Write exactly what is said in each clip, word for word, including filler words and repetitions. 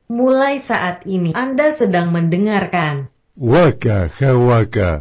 Mulai saat ini, Anda sedang mendengarkan Waka Hawaka.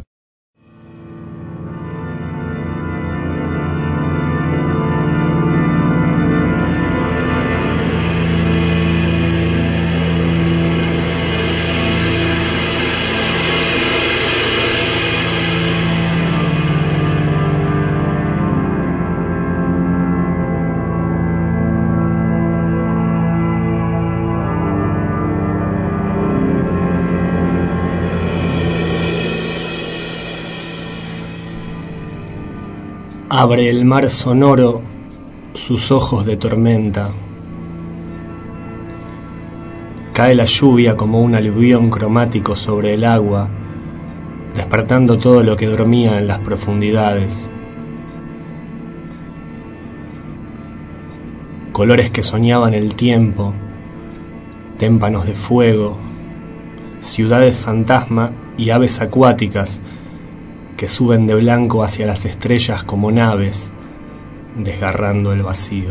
Abre el mar sonoro sus ojos de tormenta. Cae la lluvia como un aluvión cromático sobre el agua, despertando todo lo que dormía en las profundidades. Colores que soñaban el tiempo, témpanos de fuego, ciudades fantasma y aves acuáticas que suben de blanco hacia las estrellas como naves, desgarrando el vacío.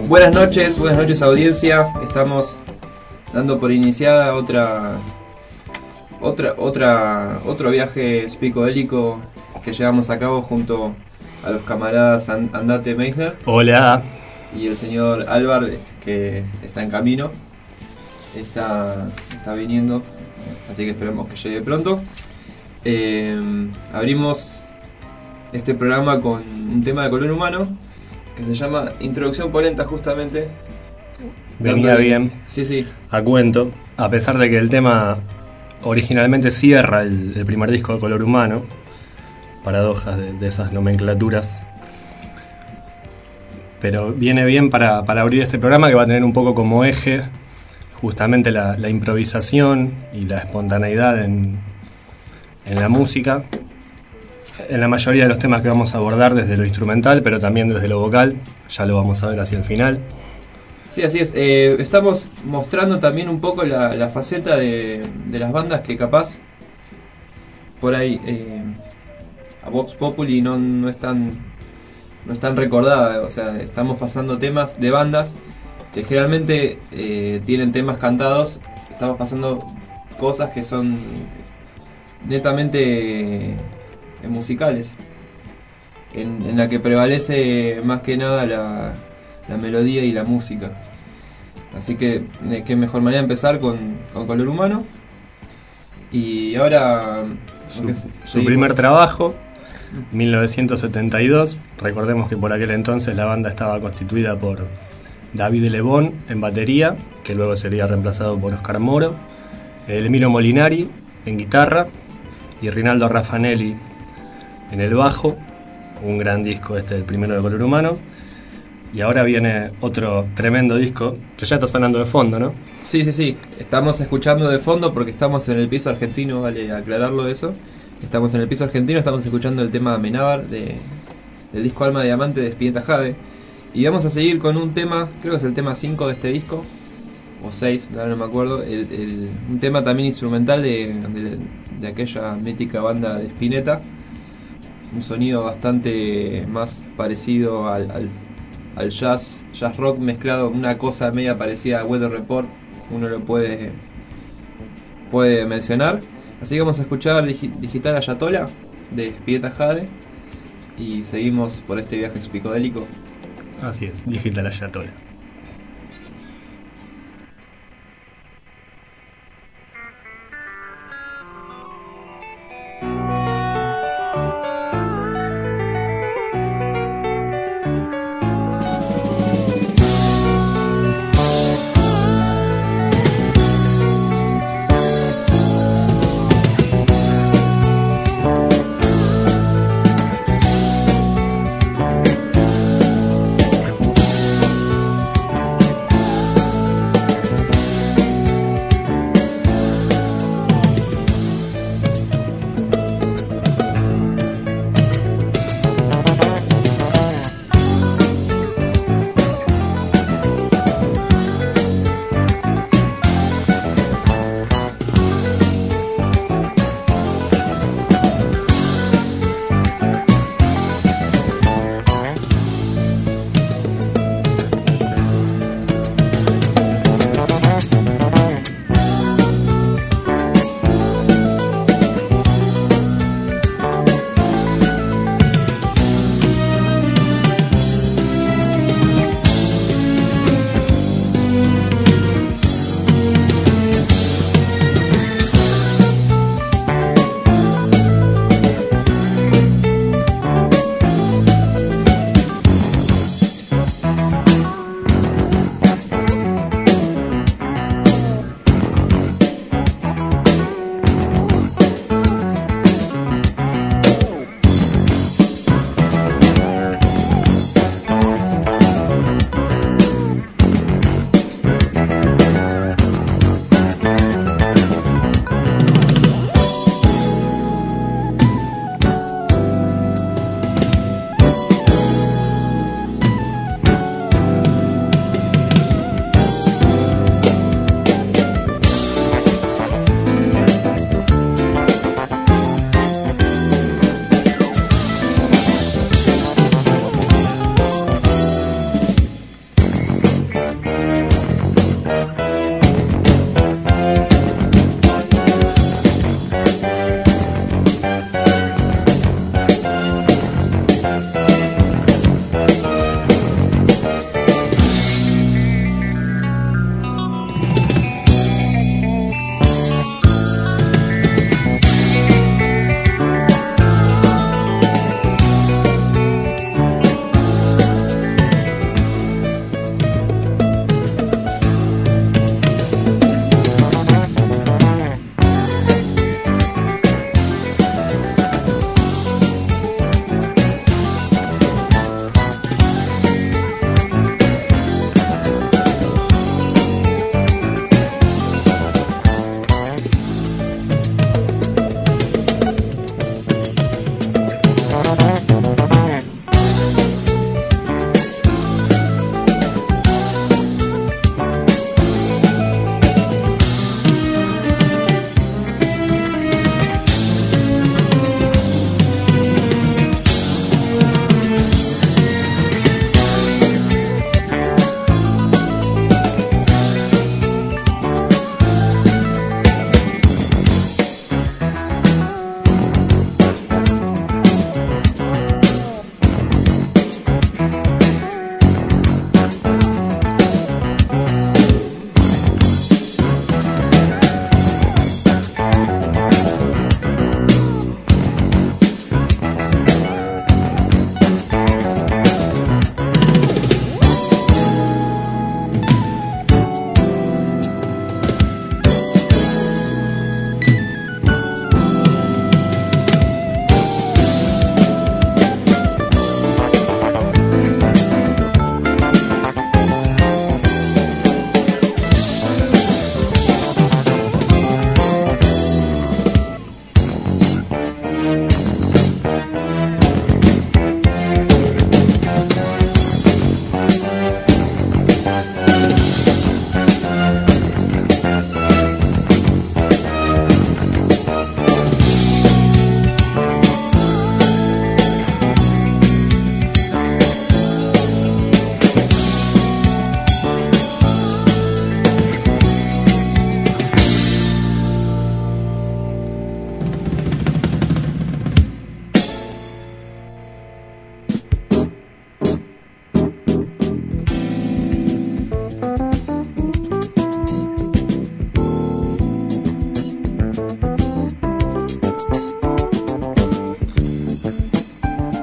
Buenas noches, buenas noches audiencia. Estamos dando por iniciada otra otra otra otro viaje psicodélico que llevamos a cabo junto a los camaradas Andate Meisner. Hola. Y el señor Álvar, que está en camino. Está está viniendo, así que esperemos que llegue pronto. Eh, abrimos este programa con un tema de color humano que se llama Introducción Polenta, justamente. Venía Dándole, bien. Sí, sí. A cuento, a pesar de que el tema originalmente cierra el, el primer disco de Color Humano, paradojas de, de esas nomenclaturas, pero viene bien para, para abrir este programa, que va a tener un poco como eje justamente la, la improvisación y la espontaneidad en, en la música, en la mayoría de los temas que vamos a abordar, desde lo instrumental, pero también desde lo vocal. Ya lo vamos a ver hacia el final. Sí, así es. Eh, estamos mostrando también un poco la, la faceta de, de las bandas que capaz por ahí eh, a Vox Populi no, no están no están recordadas. O sea, estamos pasando temas de bandas que generalmente eh, tienen temas cantados. Estamos pasando cosas que son netamente eh, musicales, en, en la que prevalece más que nada la, la melodía y la música. Así que eh, qué mejor manera de empezar con, con Color Humano. Y ahora su, su primer trabajo, mil novecientos setenta y dos. Recordemos que por aquel entonces la banda estaba constituida por David Lebón en batería, que luego sería reemplazado por Oscar Moro, Emilio Molinari en guitarra y Rinaldo Raffanelli en el bajo. Un gran disco este, el primero de Color Humano. Y ahora viene otro tremendo disco que ya está sonando de fondo, ¿no? Sí, sí, sí. Estamos escuchando de fondo porque estamos en el piso argentino, vale aclararlo eso. Estamos en el piso argentino, estamos escuchando el tema Amenábar de, del disco Alma de Diamante de Spinetta Jade. Y vamos a seguir con un tema, creo que es el tema cinco de este disco, o seis, ahora no me acuerdo. El, el, un tema también instrumental de, de, de aquella mítica banda de Spinetta. Un sonido bastante más parecido al, al, al jazz, jazz rock mezclado, una cosa media parecida a Weather Report, uno lo puede, puede mencionar. Así que vamos a escuchar Digi- Digital Ayatola de Spinetta Jade y seguimos por este viaje psicodélico. Así es, Digital Ayatola.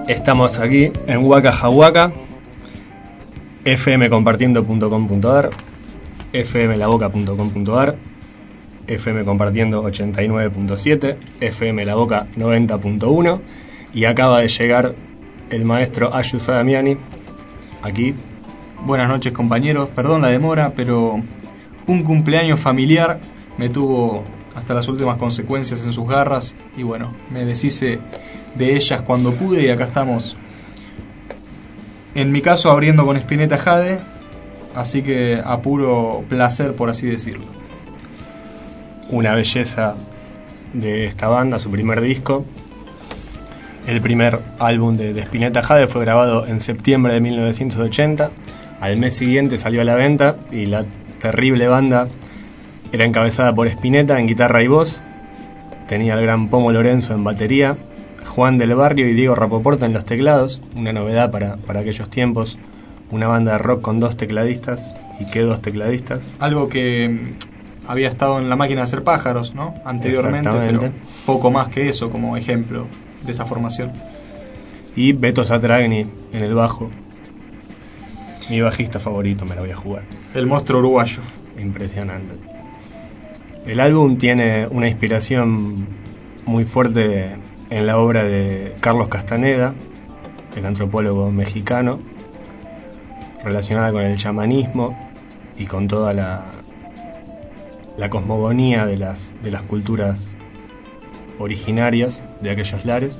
Estamos aquí en Waka Jawaka, f m compartiendo punto com punto a r, f m la boca punto com punto a r, F M Compartiendo ochenta y nueve punto siete, F M La Boca noventa punto uno, y acaba de llegar el maestro Ayu Sadamiani aquí. Buenas noches, compañeros, perdón la demora, pero un cumpleaños familiar me tuvo hasta las últimas consecuencias en sus garras y bueno, me deshice de ellas cuando pude y acá estamos, en mi caso abriendo con Spinetta Jade, así que a puro placer, por así decirlo. Una belleza de esta banda, su primer disco. El primer álbum de, de Spinetta Jade fue grabado en septiembre de mil novecientos ochenta. Al mes siguiente salió a la venta y la terrible banda era encabezada por Spinetta en guitarra y voz. Tenía al gran Pomo Lorenzo en batería, Juan del Barrio y Diego Rapoporta en los teclados. Una novedad para, para aquellos tiempos. Una banda de rock con dos tecladistas. ¿Y qué dos tecladistas? Algo que había estado en La Máquina de Hacer Pájaros, ¿no? Anteriormente, pero poco más que eso como ejemplo de esa formación. Y Beto Satragni en el bajo. Mi bajista favorito, me la voy a jugar. El monstruo uruguayo. Impresionante. El álbum tiene una inspiración muy fuerte en la obra de Carlos Castaneda, el antropólogo mexicano, relacionada con el chamanismo y con toda la la cosmogonía de las, de las culturas originarias de aquellos lares.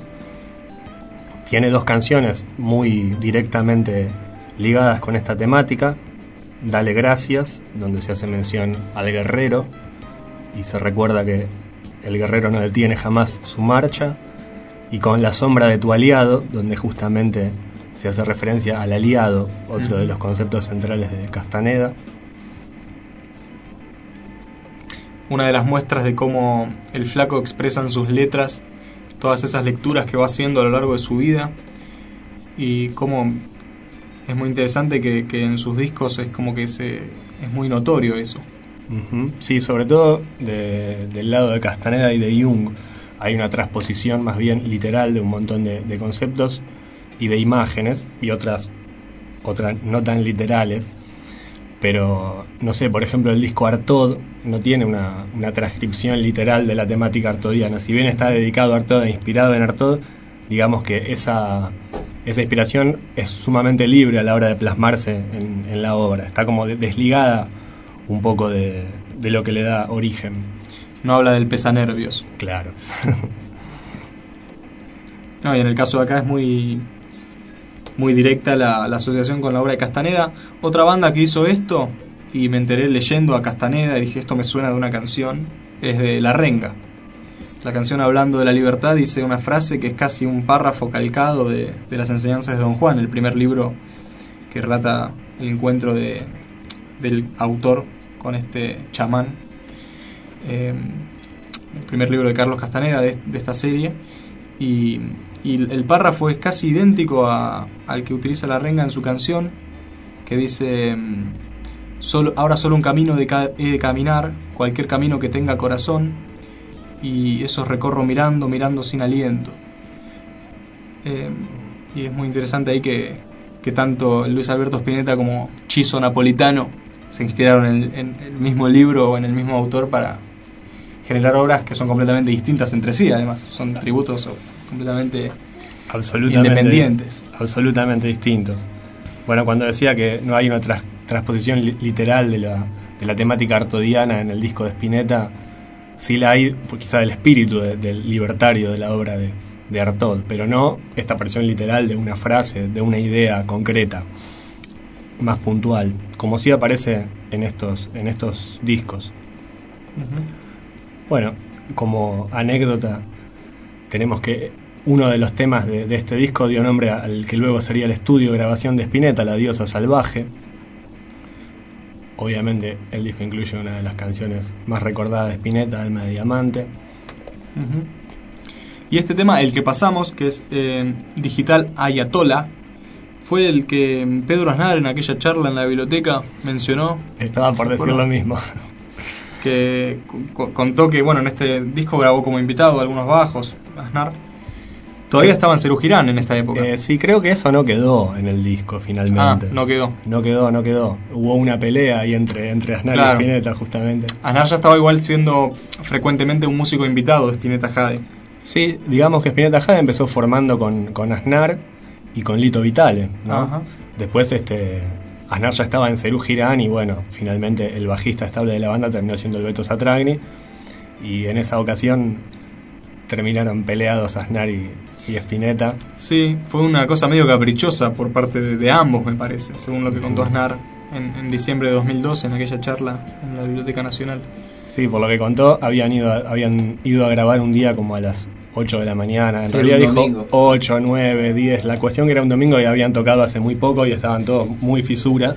Tiene dos canciones muy directamente ligadas con esta temática: Dale Gracias, donde se hace mención al guerrero y se recuerda que el guerrero no detiene jamás su marcha, y con La Sombra de tu Aliado, donde justamente se hace referencia al aliado, otro de los conceptos centrales de Castaneda. Una de las muestras de cómo el flaco expresa en sus letras todas esas lecturas que va haciendo a lo largo de su vida, y cómo es muy interesante que, que en sus discos es como que se es muy notorio eso. Uh-huh. Sí, sobre todo de, del lado de Castaneda y de Jung hay una transposición más bien literal de un montón de, de conceptos y de imágenes, y otras otras no tan literales. Pero, no sé, por ejemplo, el disco Artaud no tiene una, una transcripción literal de la temática artaudiana. Si bien está dedicado a Artaud e inspirado en Artaud, digamos que esa, esa inspiración es sumamente libre a la hora de plasmarse en, en la obra. Está como de, desligada un poco de, de lo que le da origen. No habla del pesanervios. Claro. No, y en el caso de acá es muy... muy directa la, la asociación con la obra de Castaneda. Otra banda que hizo esto, y me enteré leyendo a Castaneda y dije, esto me suena de una canción, es de La Renga. La canción Hablando de la Libertad dice una frase que es casi un párrafo calcado de, de las enseñanzas de Don Juan, el primer libro que relata el encuentro de, del autor con este chamán. Eh, el primer libro de Carlos Castaneda de, de esta serie. Y... y el párrafo es casi idéntico a, al que utiliza La Renga en su canción, que dice: solo, ahora solo un camino de ca- he de caminar, cualquier camino que tenga corazón, y eso recorro mirando, mirando sin aliento. Eh, y es muy interesante ahí que, que tanto Luis Alberto Spinetta como Chizo Napolitano se inspiraron en, en el mismo libro o en el mismo autor para generar obras que son completamente distintas entre sí. Además, son tributos completamente absolutamente independientes, absolutamente distintos. Bueno, cuando decía que no hay una tras, transposición li- literal de la, de la temática artaudiana en el disco de Spinetta, sí la hay, pues quizá del espíritu de, del libertario de la obra de, de Artaud, pero no esta versión literal de una frase, de una idea concreta, más puntual, como sí aparece en estos, en estos discos. Uh-huh. Bueno, como anécdota, tenemos que uno de los temas de, de este disco dio nombre al que luego sería el estudio de grabación de Spinetta, La Diosa Salvaje. Obviamente el disco incluye una de las canciones más recordadas de Spinetta, Alma de Diamante. Uh-huh. Y este tema, el que pasamos, que es eh, Digital Ayatollah, fue el que Pedro Aznar en aquella charla en la biblioteca mencionó. Estaba por decir lo mismo. Que c- contó que, bueno, en este disco grabó como invitado algunos bajos, Aznar, Todavía estaba en Serú Girán en esta época. Eh, sí, creo que eso no quedó en el disco finalmente. Ah, no quedó. No quedó, no quedó. Hubo una pelea ahí entre, entre Aznar Claro. y Spinetta, justamente. Aznar ya estaba igual siendo frecuentemente un músico invitado de Spinetta Jade. Sí, digamos que Spinetta Jade empezó formando con, con Aznar y con Lito Vitale, ¿no? Ajá. Después este Aznar ya estaba en Serú Girán y bueno, finalmente el bajista estable de la banda terminó siendo el Beto Satragni y en esa ocasión terminaron peleados Aznar y, y Spinetta. Sí, fue una cosa medio caprichosa por parte de, de ambos, me parece, según lo que contó Aznar en, en diciembre de dos mil doce en aquella charla en la Biblioteca Nacional. Sí, por lo que contó, habían ido a, habían ido a grabar un día como a las ocho de la mañana. En Sí, realidad un dijo domingo. ocho, nueve, diez. La cuestión que era un domingo y habían tocado hace muy poco y estaban todos muy fisura.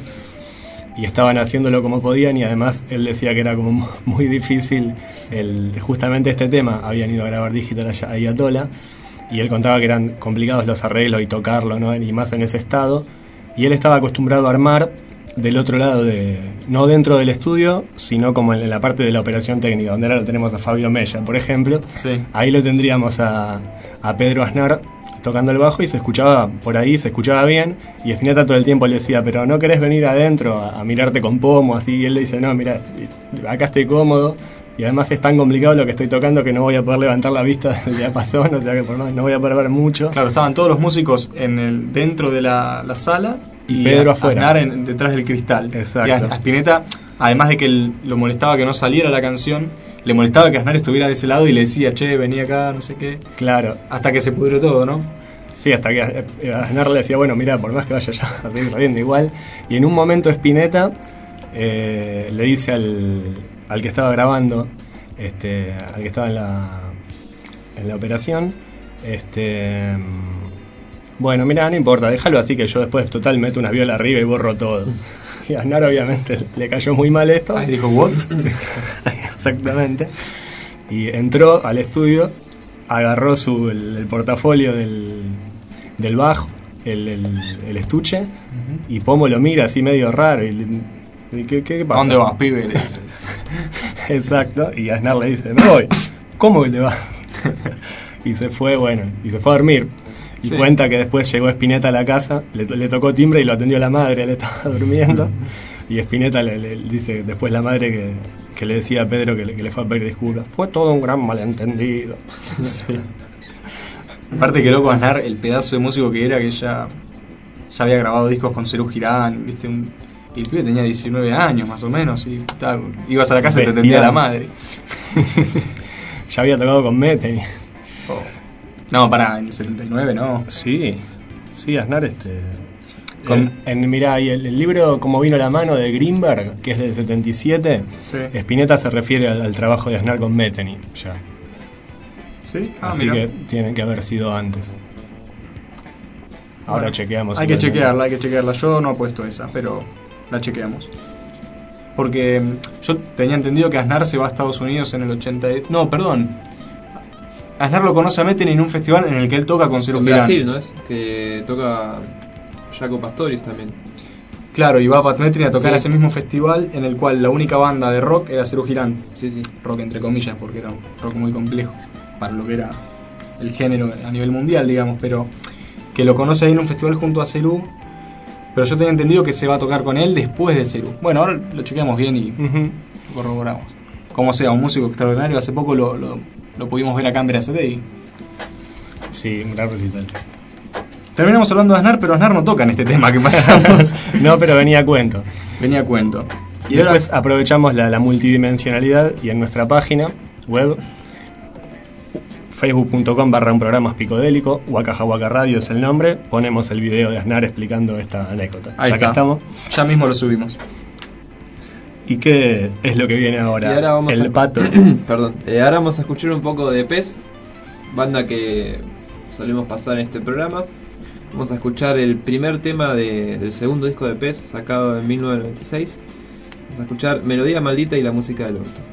Y estaban haciéndolo como podían y además él decía que era como muy difícil el, justamente este tema. Habían ido a grabar Digital Ayatollah y él contaba que eran complicados los arreglos y tocarlo, ¿no? Y más en ese estado. Y él estaba acostumbrado a armar del otro lado, de no dentro del estudio, sino como en la parte de la operación técnica, donde ahora lo tenemos a Fabio Mella, por ejemplo. Sí. Ahí lo tendríamos a, a Pedro Aznar tocando el bajo y se escuchaba por ahí, se escuchaba bien, y Spinetta todo el tiempo le decía, pero ¿no querés venir adentro a, a mirarte con pomo? Así, y él le dice, no, mira, acá estoy cómodo, y además es tan complicado lo que estoy tocando que no voy a poder levantar la vista del diapasón, o sea que por no, no voy a poder ver mucho. Claro, estaban todos los músicos en el dentro de la, la sala Y Pedro a- afuera. Aznar en- detrás del cristal. Exacto. Y a, a Spinetta, además de que él- lo molestaba que no saliera la canción, le molestaba que Aznar estuviera de ese lado y le decía, che, vení acá, no sé qué. Claro. Hasta que se pudrió todo, ¿no? Sí, hasta que a- Aznar le decía, bueno, mira, por más que vaya ya a seguir saliendo igual. Y en un momento Spinetta eh, le dice al, al que estaba grabando, este, al que estaba en la, en la operación, este, bueno, mira, no importa, déjalo así que yo después total meto una viola arriba y borro todo. Y a Aznar obviamente le cayó muy mal esto. Ahí dijo, ¿what? Exactamente. Y entró al estudio, agarró su, el, el portafolio del, del bajo, el, el, el estuche, y Pomo lo mira así medio raro. Y, le- y ¿qué, qué ¿A pasa? dónde vas, pibe? Le dice. Exacto. Y Aznar le dice, me voy. ¿Cómo que te vas? Y se fue, bueno, y se fue a dormir. Y Sí. cuenta que después llegó Spinetta a la casa, le, le tocó timbre y lo atendió la madre, él estaba durmiendo. Y Spinetta le, le dice después la madre que, que le decía a Pedro que le, que le fue a pedir disculpas. Fue todo un gran malentendido. Sí. Aparte que loco Aznar, el pedazo de músico que era, que ya, ya había grabado discos con Serú Girán, viste, un, y el pibe tenía diecinueve años más o menos, y ta, ibas a la casa y te atendía Bestial. la madre. Ya había tocado con Metheny. Oh. No, pará, en el setenta y nueve no. Sí, sí, Aznar este... Con- En, en, mirá, y el, el libro Como vino la mano de Greenberg, que es del setenta y siete, Sí. Spinetta se refiere al, al trabajo de Aznar con Metheny, ya. ¿Sí? Ah, Así mirá. que tienen que haber sido antes. Ahora Bueno, chequeamos. Hay que igualmente. chequearla, hay que chequearla. Yo no apuesto esa, pero la chequeamos. Porque mm, yo tenía entendido que Aznar se va a Estados Unidos en el ochenta y... No, perdón. Aznar lo conoce a Metheny en un festival en el que él toca con Serú En Girán. Brasil, ¿no es? Que toca Jaco Pastorius también. Claro, y va a Pat Metheny a tocar Sí. a ese mismo festival en el cual la única banda de rock era Serú Girán. Sí, sí. Rock entre comillas, porque era un rock muy complejo para lo que era el género a nivel mundial, digamos, pero que lo conoce ahí en un festival junto a Serú. Pero yo tenía entendido que se va a tocar con él después de Serú. Bueno, ahora lo chequeamos bien y Ujú. lo corroboramos. Como sea, un músico extraordinario. Hace poco lo, lo, lo pudimos ver acá en Verazategui. Sí, un gran recital. Terminamos hablando de Aznar, pero Aznar no toca en este tema que pasamos. No, pero venía a cuento. Venía a cuento. Y después aprovechamos la, la multidimensionalidad y en nuestra página web facebook.com barra un programa picodélico, Waka Waka Radio es el nombre, ponemos el video de Aznar explicando esta anécdota. Ahí Ya que está. estamos. Ya mismo lo subimos. ¿Y qué es lo que viene ahora? Y ahora vamos el a... pato. Perdón. Eh, ahora vamos a escuchar un poco de Pez, banda que solemos pasar en este programa. Vamos a escuchar el primer tema de- del segundo disco de Pez, sacado en mil novecientos noventa y seis. Vamos a escuchar Melodía Maldita y la música del orto.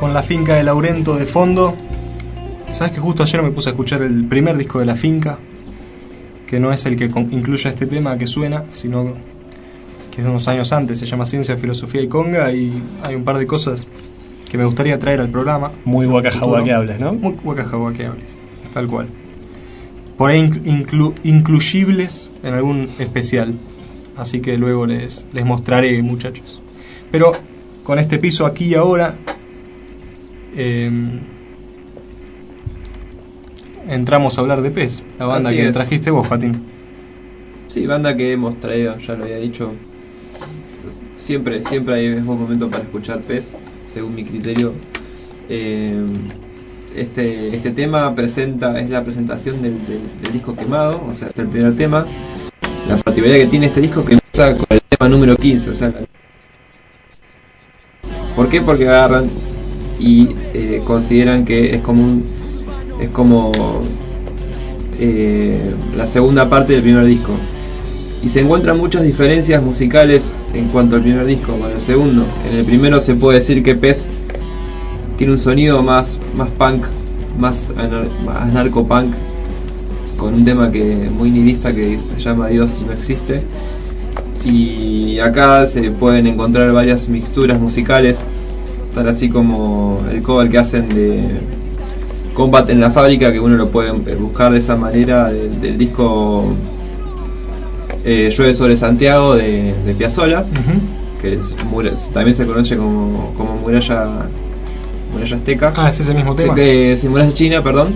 con La Finca de Laurento de fondo. Sabes que justo ayer me puse a escuchar el primer disco de La Finca, que no es el que con- incluye este tema que suena, sino que es de unos años antes, se llama Ciencia, Filosofía y Conga, y hay un par de cosas que me gustaría traer al programa. Muy guacajaguaqueables, ¿no? Muy guacajaguaqueables, tal cual. Por ahí inclu- incluyibles en algún especial. Así que luego les, les mostraré, muchachos. Pero con este piso aquí y ahora, eh, entramos a hablar de Pez, la banda Así que es. trajiste vos, Patín. Sí, banda que hemos traído, ya lo había dicho. Siempre, siempre hay un buen momento para escuchar Pez, según mi criterio. Eh, este, este tema presenta, es la presentación del, del, del disco Quemado, o sea, este es el primer tema. La particularidad que tiene este disco que empieza con el tema número quince, o sea, ¿por qué? Porque agarran y eh, consideran que es como un, es como eh, la segunda parte del primer disco. Y se encuentran muchas diferencias musicales en cuanto al primer disco con el segundo. En el primero se puede decir que Pez tiene un sonido más, más punk, más, anar, más narcopunk, con un tema que muy nihilista que se llama Dios no existe. Y acá se pueden encontrar varias mixturas musicales, tal así como el cover que hacen de Combat en la Fábrica, que uno lo puede buscar de esa manera, del, del disco eh, Llueve sobre Santiago de, de Piazzolla, Uh-huh. que es, también se conoce como, como muralla, muralla azteca. Ah, es ese mismo tema. Sí, que, sí, muralla china, perdón.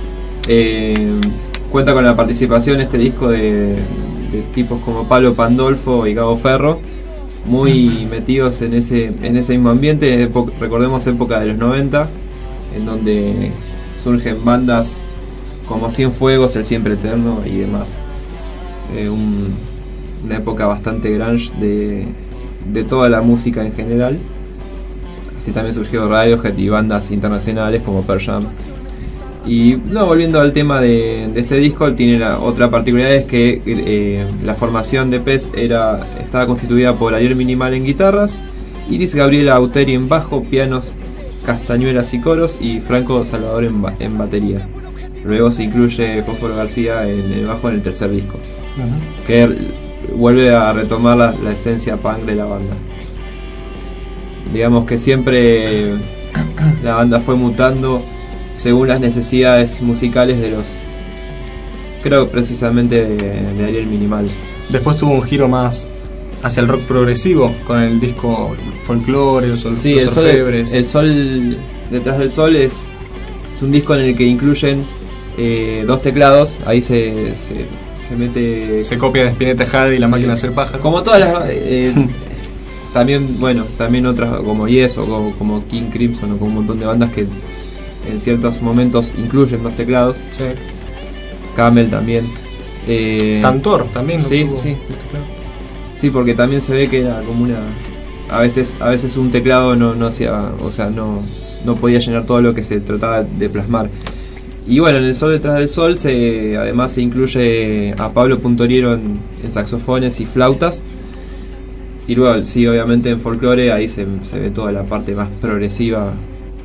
Eh, cuenta con la participación este disco de, de tipos como Pablo Pandolfo y Gabo Ferro, muy metidos en ese en ese mismo ambiente. Epo- recordemos época de los noventa, en donde surgen bandas como Cienfuegos, El Siempre Eterno y demás. Eh, un, una época bastante grunge de, de toda la música en general. Así también surgió Radiohead y bandas internacionales como Pearl Jam. Y no, volviendo al tema de, de este disco, tiene la otra particularidad, es que eh, la formación de Pez era, estaba constituida por Ariel Minimal en guitarras, Iris Gabriela Auteri en bajo, pianos, castañuelas y coros, y Franco Salvador en, ba- en batería. Luego se incluye Fósforo García en el bajo en el tercer disco, Uh-huh. que r- vuelve a retomar la, la esencia punk de la banda. Digamos que siempre la banda fue mutando según las necesidades musicales de los, creo precisamente de, de Ariel Minimal. Después tuvo un giro más hacia el rock progresivo con el disco Folklore, los, Sol- Sí, los el sol, Orfebres. el sol detrás del sol es, es un disco en el que incluyen eh, dos teclados. Ahí se, se, se mete Se copia de Spinetta Jade y La Sí. Máquina de Hacer Pájaro. como todas las eh, también, bueno, también otras como Yes o como, como King Crimson o como un montón de bandas que en ciertos momentos incluyen dos teclados. Sí. Camel también. Eh, Tantor también. lo Sí, tuvo. sí, sí. Sí, porque también se ve que era como una, a veces a veces un teclado no, no hacía, o sea, no, no podía llenar todo lo que se trataba de plasmar. Y bueno, en El Sol detrás del Sol se, además se incluye a Pablo Puntoriero en, en saxofones y flautas. Y luego, sí, obviamente en Folklore ahí se, se ve toda la parte más progresiva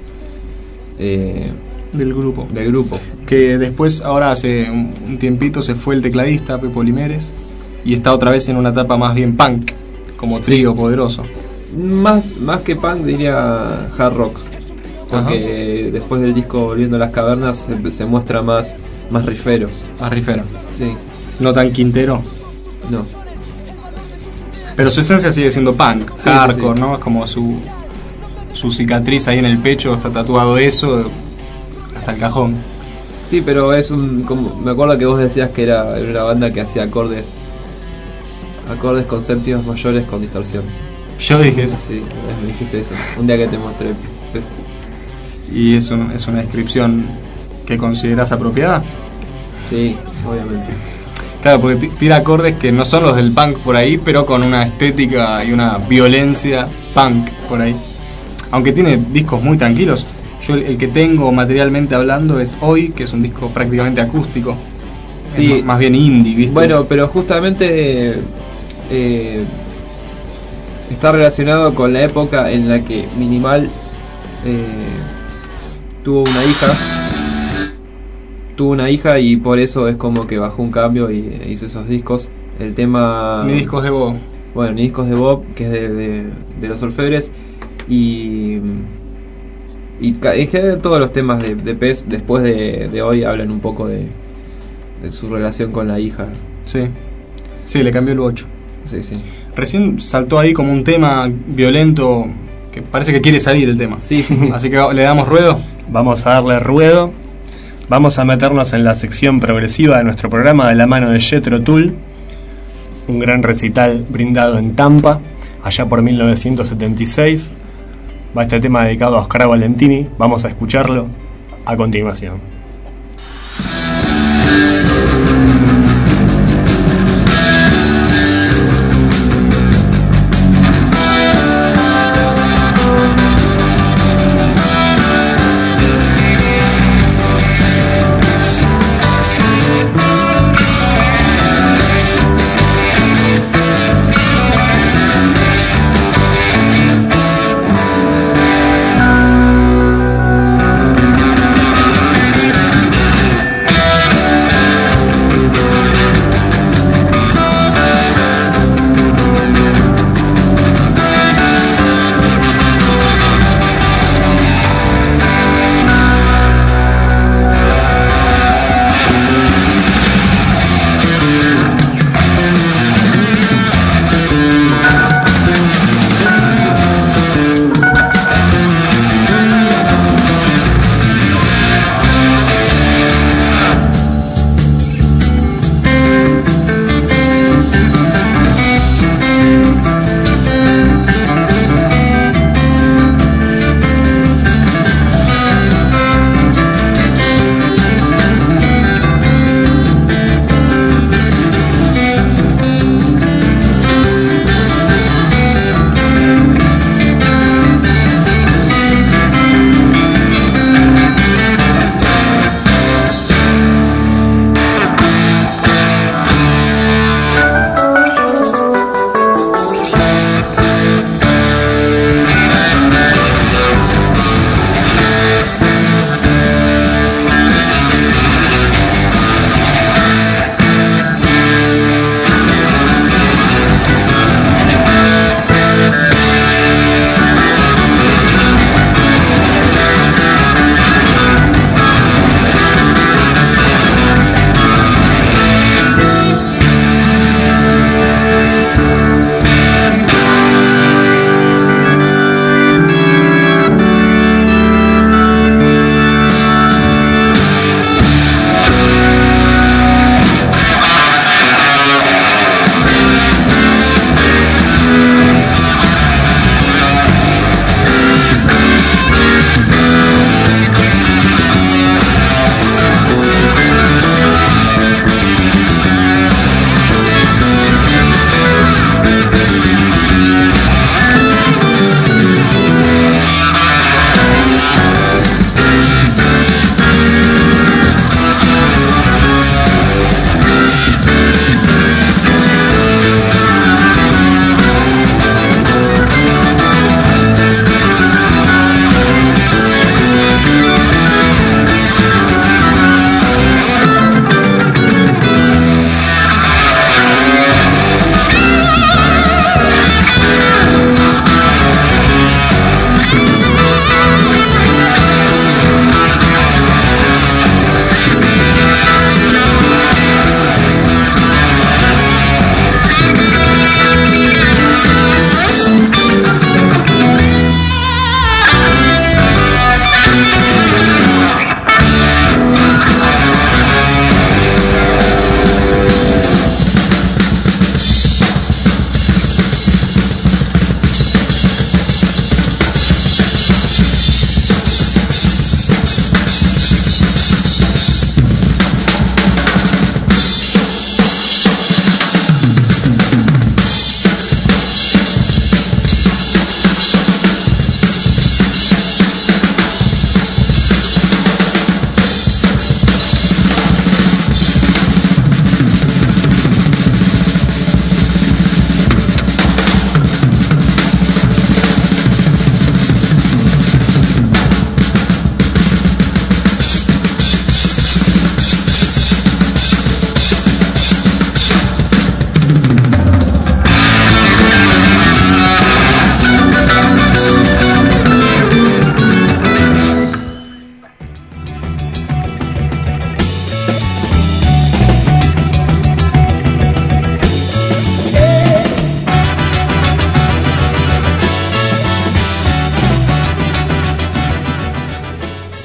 eh, Del grupo. del grupo. Que después, ahora hace un un tiempito, se fue el tecladista, Pepo Limeres, y está otra vez en una etapa más bien punk, como trío poderoso. Más, más que punk diría hard rock, porque después del disco Volviendo a las Cavernas se, se muestra más, más rifero. A rifero. Sí, No tan quintero. no. Pero su esencia sigue siendo punk, Sí, hardcore, sí, sí. ¿no? Es como su, su cicatriz ahí en el pecho, está tatuado eso, hasta el cajón. Sí, pero es un, como, me acuerdo que vos decías que era, era una banda que hacía acordes, acordes con séptimos mayores con distorsión. Yo dije eso. Sí, me dijiste eso. Un día que te mostré. Pues, Y es, un- es una descripción que considerás apropiada. sí, obviamente. Claro, porque ti- tira acordes que no son los del punk por ahí, pero con una estética y una violencia punk por ahí. Aunque tiene discos muy tranquilos. Yo el, el que tengo materialmente hablando es Hoy, que es un disco prácticamente acústico. Sí. Es ma- más bien indie, ¿viste? Bueno, pero justamente eh, está relacionado con la época en la que Minimal eh, tuvo una hija. Tuvo una hija y por eso es como que bajó un cambio y hizo esos discos. El tema... Ni discos de Bob. Bueno, Ni discos de Bob, que es de, de, de Los Orfebres. Y... Y en general todos los temas de, de Pez después de, de hoy hablan un poco de, de su relación con la hija. Sí. Sí, le cambió el ocho. Sí, sí. Recién saltó ahí como un tema violento que parece que quiere salir el tema. Sí, sí, sí. Así que le damos ruedo. Vamos a darle ruedo. Vamos a meternos en la sección progresiva de nuestro programa de la mano de Jethro Tull. Un gran recital brindado en Tampa, allá por mil novecientos setenta y seis. Va este tema dedicado a Oscar Valentini. Vamos a escucharlo a continuación.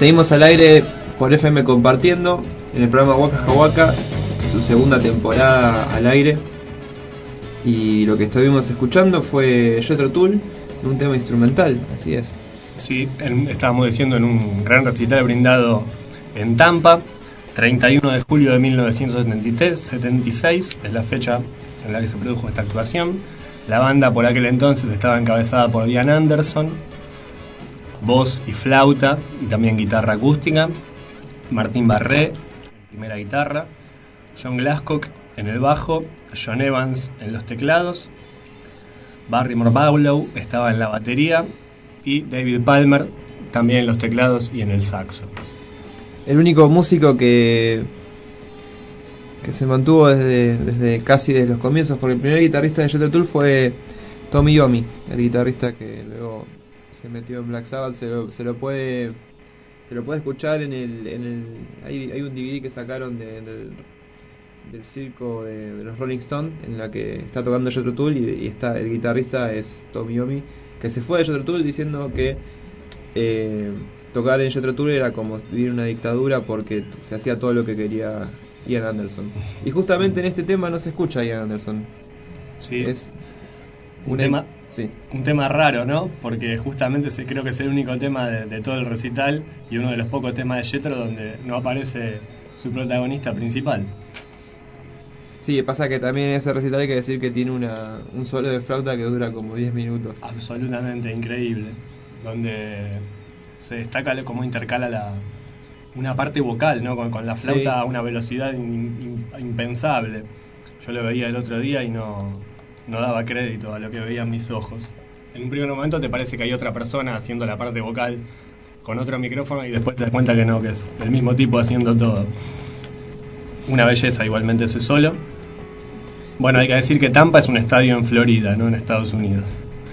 seguimos al aire por F M Compartiendo en el programa Waka Jawaka, su segunda temporada al aire. Y lo que estuvimos escuchando fue Jethro Tull, un tema instrumental, así es. Sí, en, estábamos diciendo en un gran recital brindado en Tampa, treinta y uno de julio de mil novecientos setenta y seis es la fecha en la que se produjo esta actuación. La banda por aquel entonces estaba encabezada por Ian Anderson, voz y flauta y también guitarra acústica, Martín Barré, primera guitarra, John Glasscock en el bajo, John Evans en los teclados, Barrymore Bowlow estaba en la batería y David Palmer también en los teclados y en el saxo. El único músico que que se mantuvo desde, desde casi desde los comienzos, porque el primer guitarrista de Jethro Tull fue Tommy Iommi, el guitarrista que luego se metió en Black Sabbath. Se lo, se lo puede se lo puede escuchar en el, en el hay, hay un D V D que sacaron de, del, del circo de, de los Rolling Stones en la que está tocando Jethro Tull y, y está el guitarrista es Tommy Iommi, que se fue de Jethro Tull diciendo que eh, tocar en Jethro Tull era como vivir una dictadura porque se hacía todo lo que quería Ian Anderson. Y justamente en este tema no se escucha a Ian Anderson. Sí. Es un una, tema sí. un tema raro, ¿no? Porque justamente se, creo que es el único tema de, de todo el recital y uno de los pocos temas de Jethro donde no aparece su protagonista principal. Sí, pasa que también en ese recital hay que decir que tiene una un solo de flauta que dura como diez minutos. Absolutamente increíble, donde se destaca cómo intercala la una parte vocal, ¿no? Con, con la flauta sí. A una velocidad in, in, impensable. Yo lo veía el otro día y no, no daba crédito a lo que veían mis ojos. En un primer momento te parece que hay otra persona haciendo la parte vocal con otro micrófono y después te das cuenta que no, que es el mismo tipo haciendo todo. Una belleza igualmente ese solo. Bueno, hay que decir que Tampa es un estadio en Florida, no en Estados Unidos.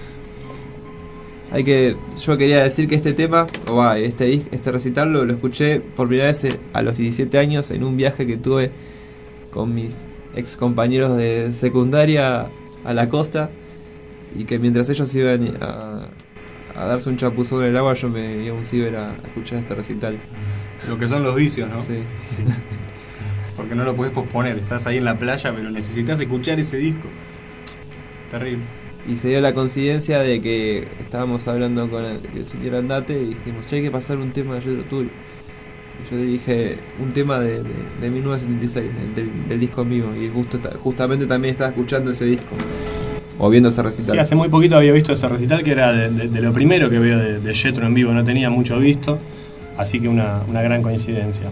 Hay que, yo quería decir que este tema, o va, este, este recital lo, lo escuché por primera vez a los diecisiete años en un viaje que tuve con mis ex compañeros de secundaria a la costa, y que mientras ellos iban a, a darse un chapuzón en el agua, yo me iba a un ciber a, a escuchar este recital. Lo que son los vicios, ¿no? Sí. Porque no lo podés posponer, estás ahí en la playa, pero necesitas escuchar ese disco. Terrible. Y se dio la coincidencia de que estábamos hablando con el, el señor Andate y dijimos, che, hay que pasar un tema de Jethro Tull. Y yo le dije, un tema de, de, de mil novecientos setenta y seis, del, del disco en vivo. Y justo justamente también estaba escuchando ese disco, o viendo ese recital. Sí, hace muy poquito había visto ese recital, que era de, de, de lo primero que veo de, de Jethro en vivo. No tenía mucho visto, así que una, una gran coincidencia.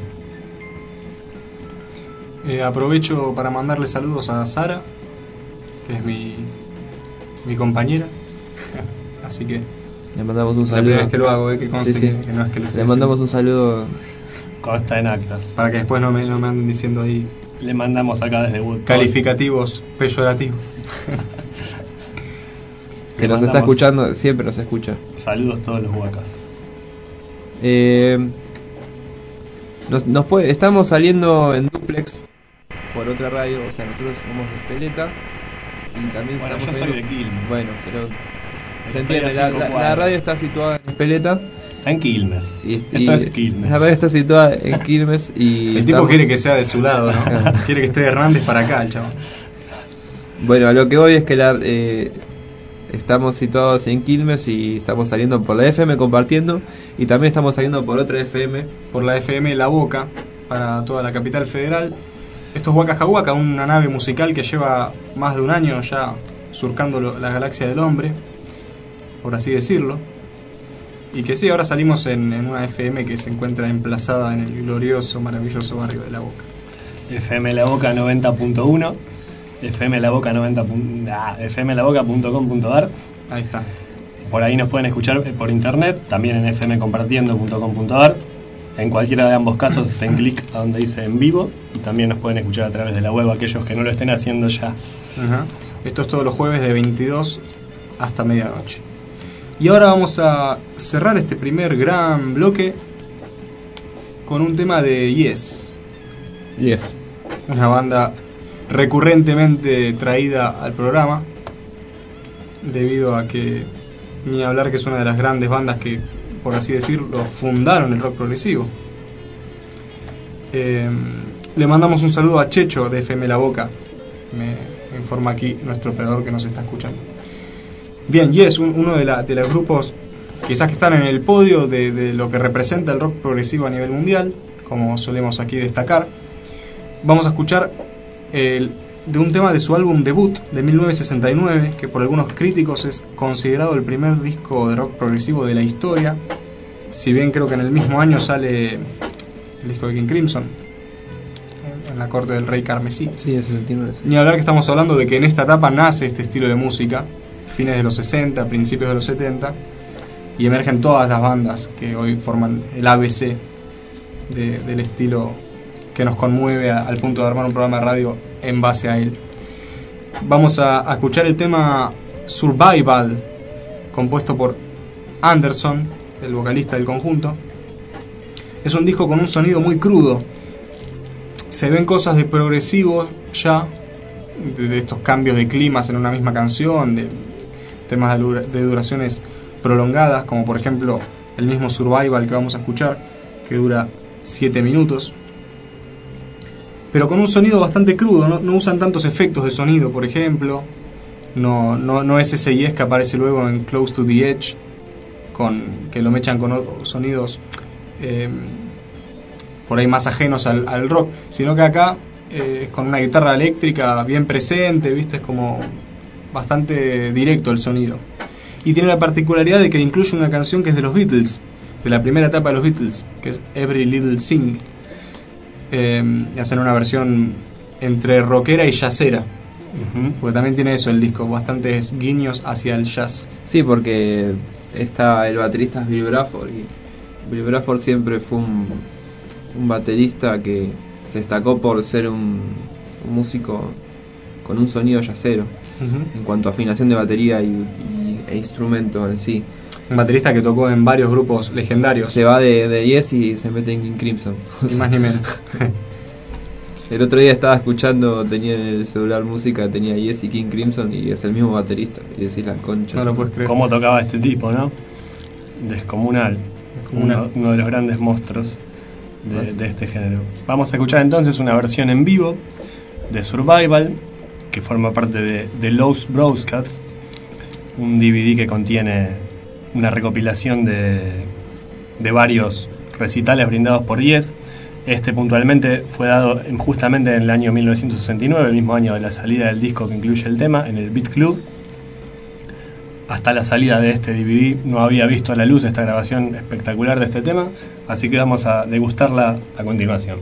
Eh, aprovecho para mandarle saludos a Sara, que es mi... mi compañera, así que le mandamos un saludo. La primera vez que lo hago, eh, que conste sí, sí. Que, que no es que lo le mandamos un saludo. Consta en actas. Para que después no me, no me anden diciendo ahí. Le mandamos acá desde Woodcock calificativos peyorativos. Que nos está escuchando, siempre nos escucha. Saludos todos los huacas. Eh, nos, nos puede, estamos saliendo en duplex por otra radio, o sea, nosotros somos de Espeleta. Y también bueno, estamos yo soy de Quilmes. Bueno, pero se entiende, la, la, la radio está situada en Espeleta. Está en Quilmes. Y, Esto y es Quilmes. La radio está situada en Quilmes y el estamos... tipo quiere que sea de su lado, ¿no? Quiere que esté de Hernández para acá, el chaval. Bueno, a lo que voy es que la, eh, estamos situados en Quilmes y estamos saliendo por la F M Compartiendo, y también estamos saliendo por otra F M. Por la F M La Boca, para toda la capital federal. Esto es Waka Jawaka, una nave musical que lleva más de un año ya surcando lo, la galaxia del hombre, por así decirlo. Y que sí, ahora salimos en, en una F M que se encuentra emplazada en el glorioso, maravilloso barrio de La Boca. F M La Boca noventa punto uno, F M La Boca noventa, ah, F M La Boca punto com punto a r. Ahí está. Por ahí nos pueden escuchar por internet, también en f m compartiendo punto com punto a r. En cualquiera de ambos casos hacen clic a donde dice en vivo, y también nos pueden escuchar a través de la web aquellos que no lo estén haciendo ya. Uh-huh. Esto es todos los jueves de veintidós hasta medianoche. Y ahora vamos a cerrar este primer gran bloque con un tema de Yes. Yes. Una banda recurrentemente traída al programa, debido a que, ni hablar que es una de las grandes bandas que por así decirlo, fundaron el rock progresivo. Eh, le mandamos un saludo a Checho de F M La Boca, me informa aquí nuestro operador que nos está escuchando. Bien, Yes, un, uno de, la, de los grupos quizás que están en el podio de, de lo que representa el rock progresivo a nivel mundial, como solemos aquí destacar. Vamos a escuchar el, de un tema de su álbum debut de mil novecientos sesenta y nueve, que por algunos críticos es considerado el primer disco de rock progresivo de la historia, si bien creo que en el mismo año sale el disco de King Crimson, en la corte del rey carmesí. Sí, el sesenta y nueve. Sí. Ni hablar que estamos hablando de que en esta etapa nace este estilo de música, fines de los sesenta, principios de los setenta, y emergen todas las bandas que hoy forman el A B C de, del estilo que nos conmueve a, al punto de armar un programa de radio en base a él. Vamos a, a escuchar el tema Survival, compuesto por Anderson, el vocalista del conjunto. Es un disco con un sonido muy crudo. Se ven cosas de progresivo ya, de, de estos cambios de climas en una misma canción, de temas de, dura, de duraciones prolongadas, como por ejemplo el mismo Survival que vamos a escuchar, que dura siete minutos, pero con un sonido bastante crudo. No, no usan tantos efectos de sonido, por ejemplo, no, no, no es ese Yes que aparece luego en Close to the Edge, con, que lo mechan con otros sonidos eh, por ahí más ajenos al, al rock, sino que acá eh, es con una guitarra eléctrica bien presente, ¿viste? Es como bastante directo el sonido. Y tiene la particularidad de que incluye una canción que es de los Beatles, de la primera etapa de los Beatles, que es Every Little Thing. Eh, y hacen una versión entre rockera y jazzera. Uh-huh. Porque también tiene eso el disco, bastantes guiños hacia el jazz. Sí, porque está el baterista es Bill Bruford, y Bill Bruford siempre fue un, un baterista que se destacó por ser un, un músico con un sonido jazzero, uh-huh, en cuanto a afinación de batería y, y, e instrumento en sí. Un baterista que tocó en varios grupos legendarios. Se va de, de Yes y se mete en King Crimson. Ni más ni menos. El otro día estaba escuchando, tenía en el celular música, tenía Yes y King Crimson, y es el mismo baterista. Y decís la concha. No lo puedes creer. ¿Cómo tocaba este tipo, no? Descomunal. Descomunal. Uno, uno de los grandes monstruos de, de este género. Vamos a escuchar entonces una versión en vivo de Survival, que forma parte de, de Lost Broadcast, un D V D que contiene una recopilación de, de varios recitales brindados por Yes. Este puntualmente fue dado en, justamente en el año mil novecientos sesenta y nueve, el mismo año de la salida del disco que incluye el tema, en el Beat Club. Hasta la salida de este D V D no había visto a la luz esta grabación espectacular de este tema, así que vamos a degustarla a continuación.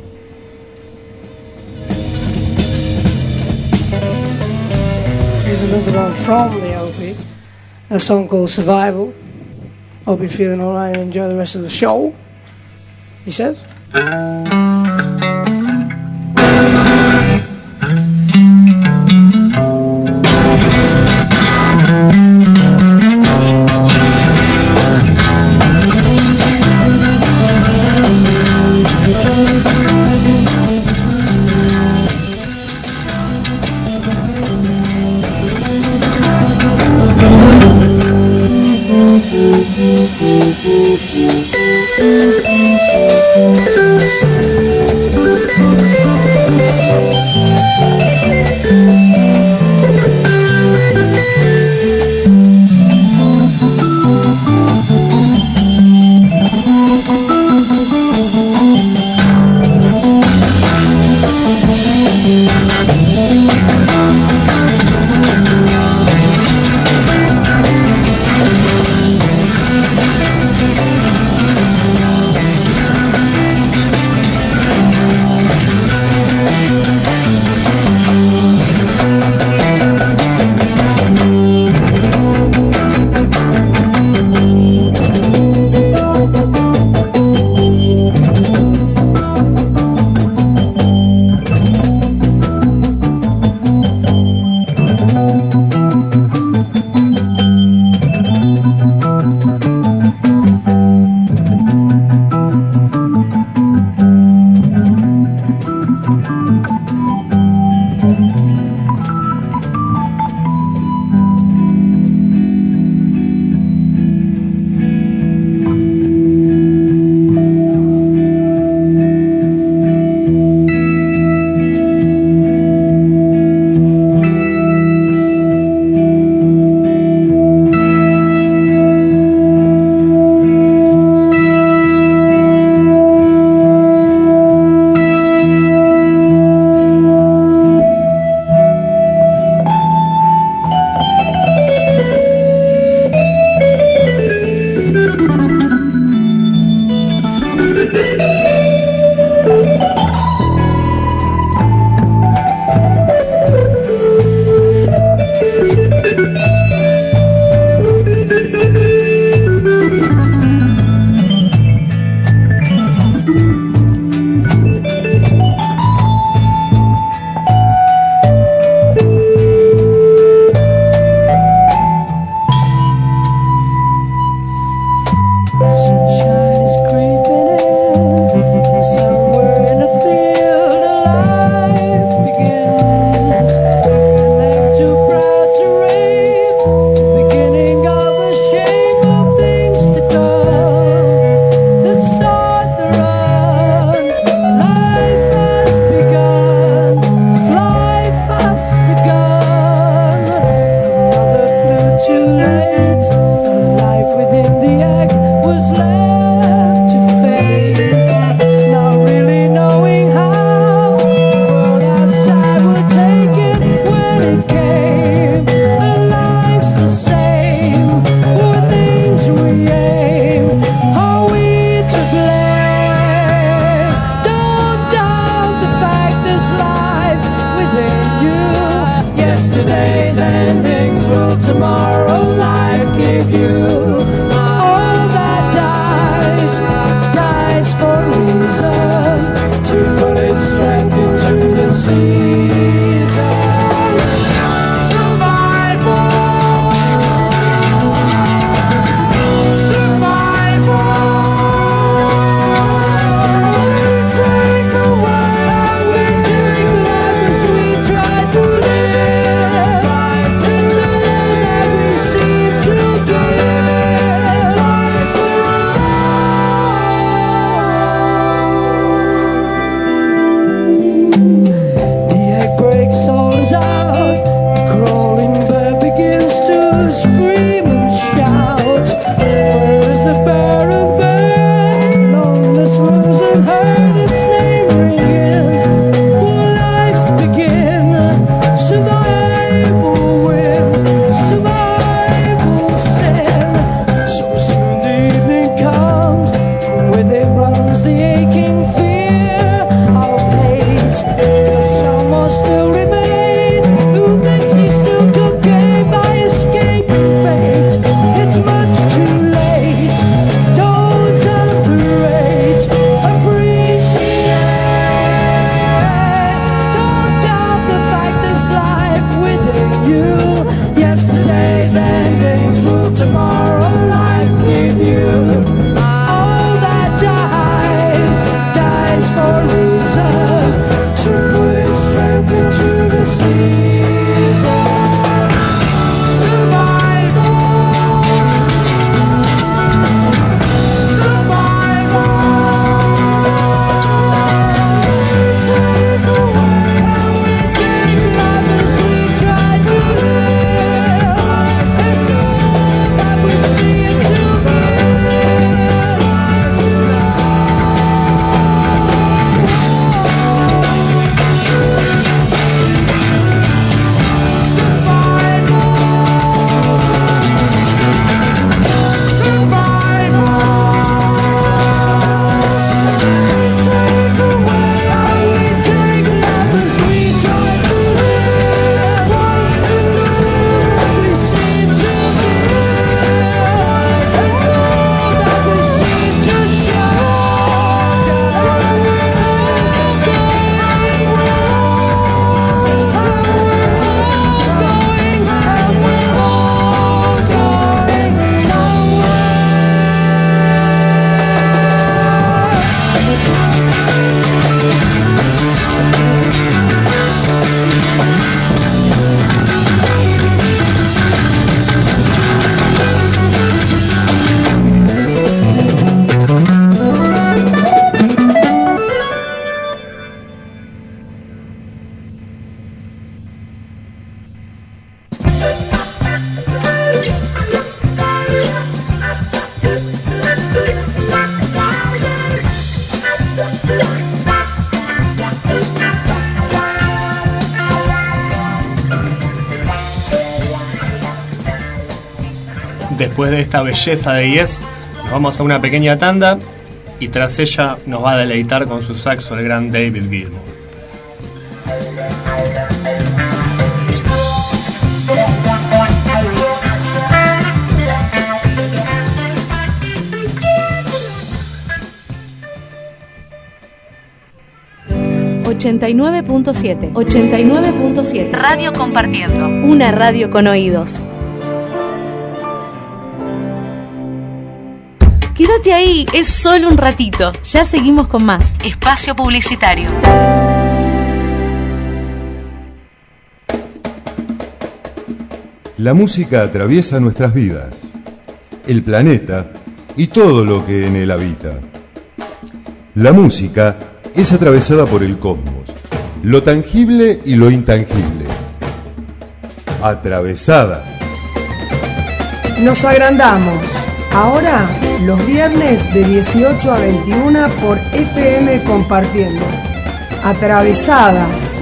Here's another one from the L P, a song called Survival. Hope you're feeling alright and enjoy the rest of the show, he says. to scream and shout. Where is the barren bed? Loneliness rose and heard its name ringing. Will lives begin? Survival win, survival sin. So soon the evening comes, with it runs the aching fear of hate. But some must still remain, who thinks he still could gain by escaping fate. It's much too late, don't underrate, appreciate. Don't doubt the fact there's life within you. Yesterday's endings will tomorrow life give you. All that dies, dies for a reason, to put its strength into the season. Survival, survival. Take away how we take life as we try to live. It's all that we see it to be. Después de esta belleza de Yes, nos vamos a una pequeña tanda y tras ella nos va a deleitar con su saxo el gran David Gilmour. ochenta y nueve punto siete. ochenta y nueve punto siete. Radio Compartiendo. Una radio con oídos. Quédate ahí, es solo un ratito. Ya seguimos con más. Espacio publicitario. La música atraviesa nuestras vidas, el planeta y todo lo que en él habita. La música es atravesada por el cosmos, lo tangible y lo intangible. Atravesada. Nos agrandamos. Ahora, los viernes de dieciocho a veintiuna por F M Compartiendo. Atravesadas.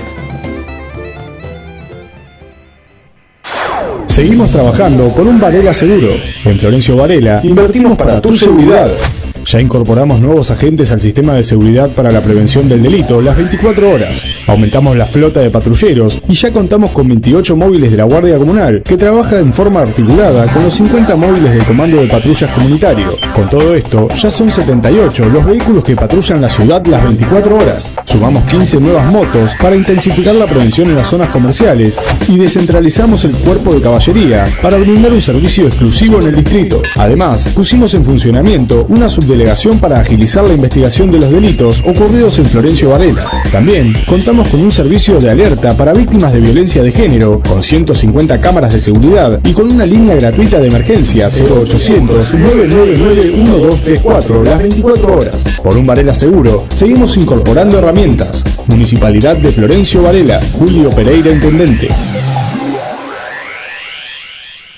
Seguimos trabajando por un Varela seguro. En Florencio Varela invertimos para tu seguridad. Ya incorporamos nuevos agentes al sistema de seguridad para la prevención del delito las veinticuatro horas. Aumentamos la flota de patrulleros y ya contamos con veintiocho móviles de la Guardia Comunal que trabaja en forma articulada con los cincuenta móviles del Comando de Patrullas Comunitario. Con todo esto, ya son setenta y ocho los vehículos que patrullan la ciudad las veinticuatro horas. Sumamos quince nuevas motos para intensificar la prevención en las zonas comerciales y descentralizamos el cuerpo de caballería para brindar un servicio exclusivo en el distrito. Además, pusimos en funcionamiento una subdelegación para agilizar la investigación de los delitos ocurridos en Florencio Varela. También contamos con un servicio de alerta para víctimas de violencia de género, con ciento cincuenta cámaras de seguridad y con una línea gratuita de emergencia cero ochocientos, nueve nueve nueve, uno dos tres cuatro las veinticuatro horas. Por un Varela seguro, seguimos incorporando herramientas. Municipalidad de Florencio Varela, Julio Pereira, Intendente.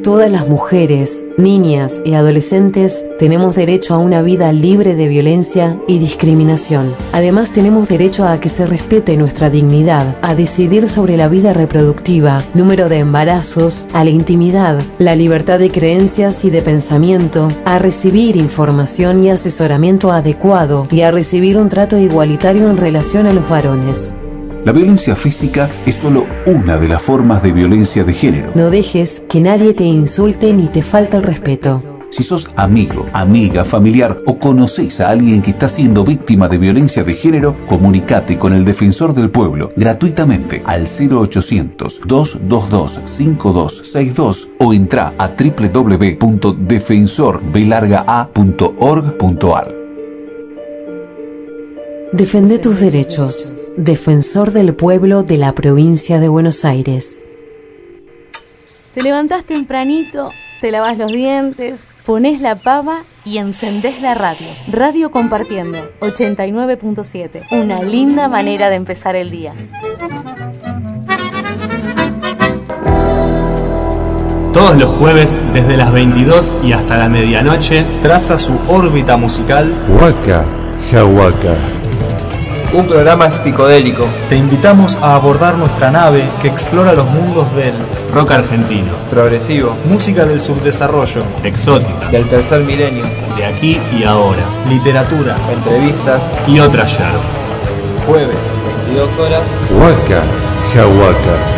Todas las mujeres, niñas y adolescentes tenemos derecho a una vida libre de violencia y discriminación. Además, tenemos derecho a que se respete nuestra dignidad, a decidir sobre la vida reproductiva, número de embarazos, a la intimidad, la libertad de creencias y de pensamiento, a recibir información y asesoramiento adecuado y a recibir un trato igualitario en relación a los varones. La violencia física es solo una de las formas de violencia de género. No dejes que nadie te insulte ni te falte el respeto. Si sos amigo, amiga, familiar o conocéis a alguien que está siendo víctima de violencia de género, comunicate con el Defensor del Pueblo gratuitamente al cero ochocientos, dos dos dos, cinco dos seis dos o entra a doble u doble u doble u punto defensor b larga a punto org punto a r. Defende tus derechos. Defensor del Pueblo de la Provincia de Buenos Aires. Te levantás tempranito, te lavas los dientes, ponés la pava y encendés la radio. Radio Compartiendo, ochenta y nueve punto siete. Una linda manera de empezar el día. Todos los jueves, desde las veintidós y hasta la medianoche, traza su órbita musical Waka Jawaka. Un programa psicodélico. Te invitamos a abordar nuestra nave que explora los mundos del rock argentino, progresivo, música del subdesarrollo, exótica, del tercer milenio, de aquí y ahora, literatura, entrevistas y otras yerba. Jueves, veintidós horas. Waka Jawaka.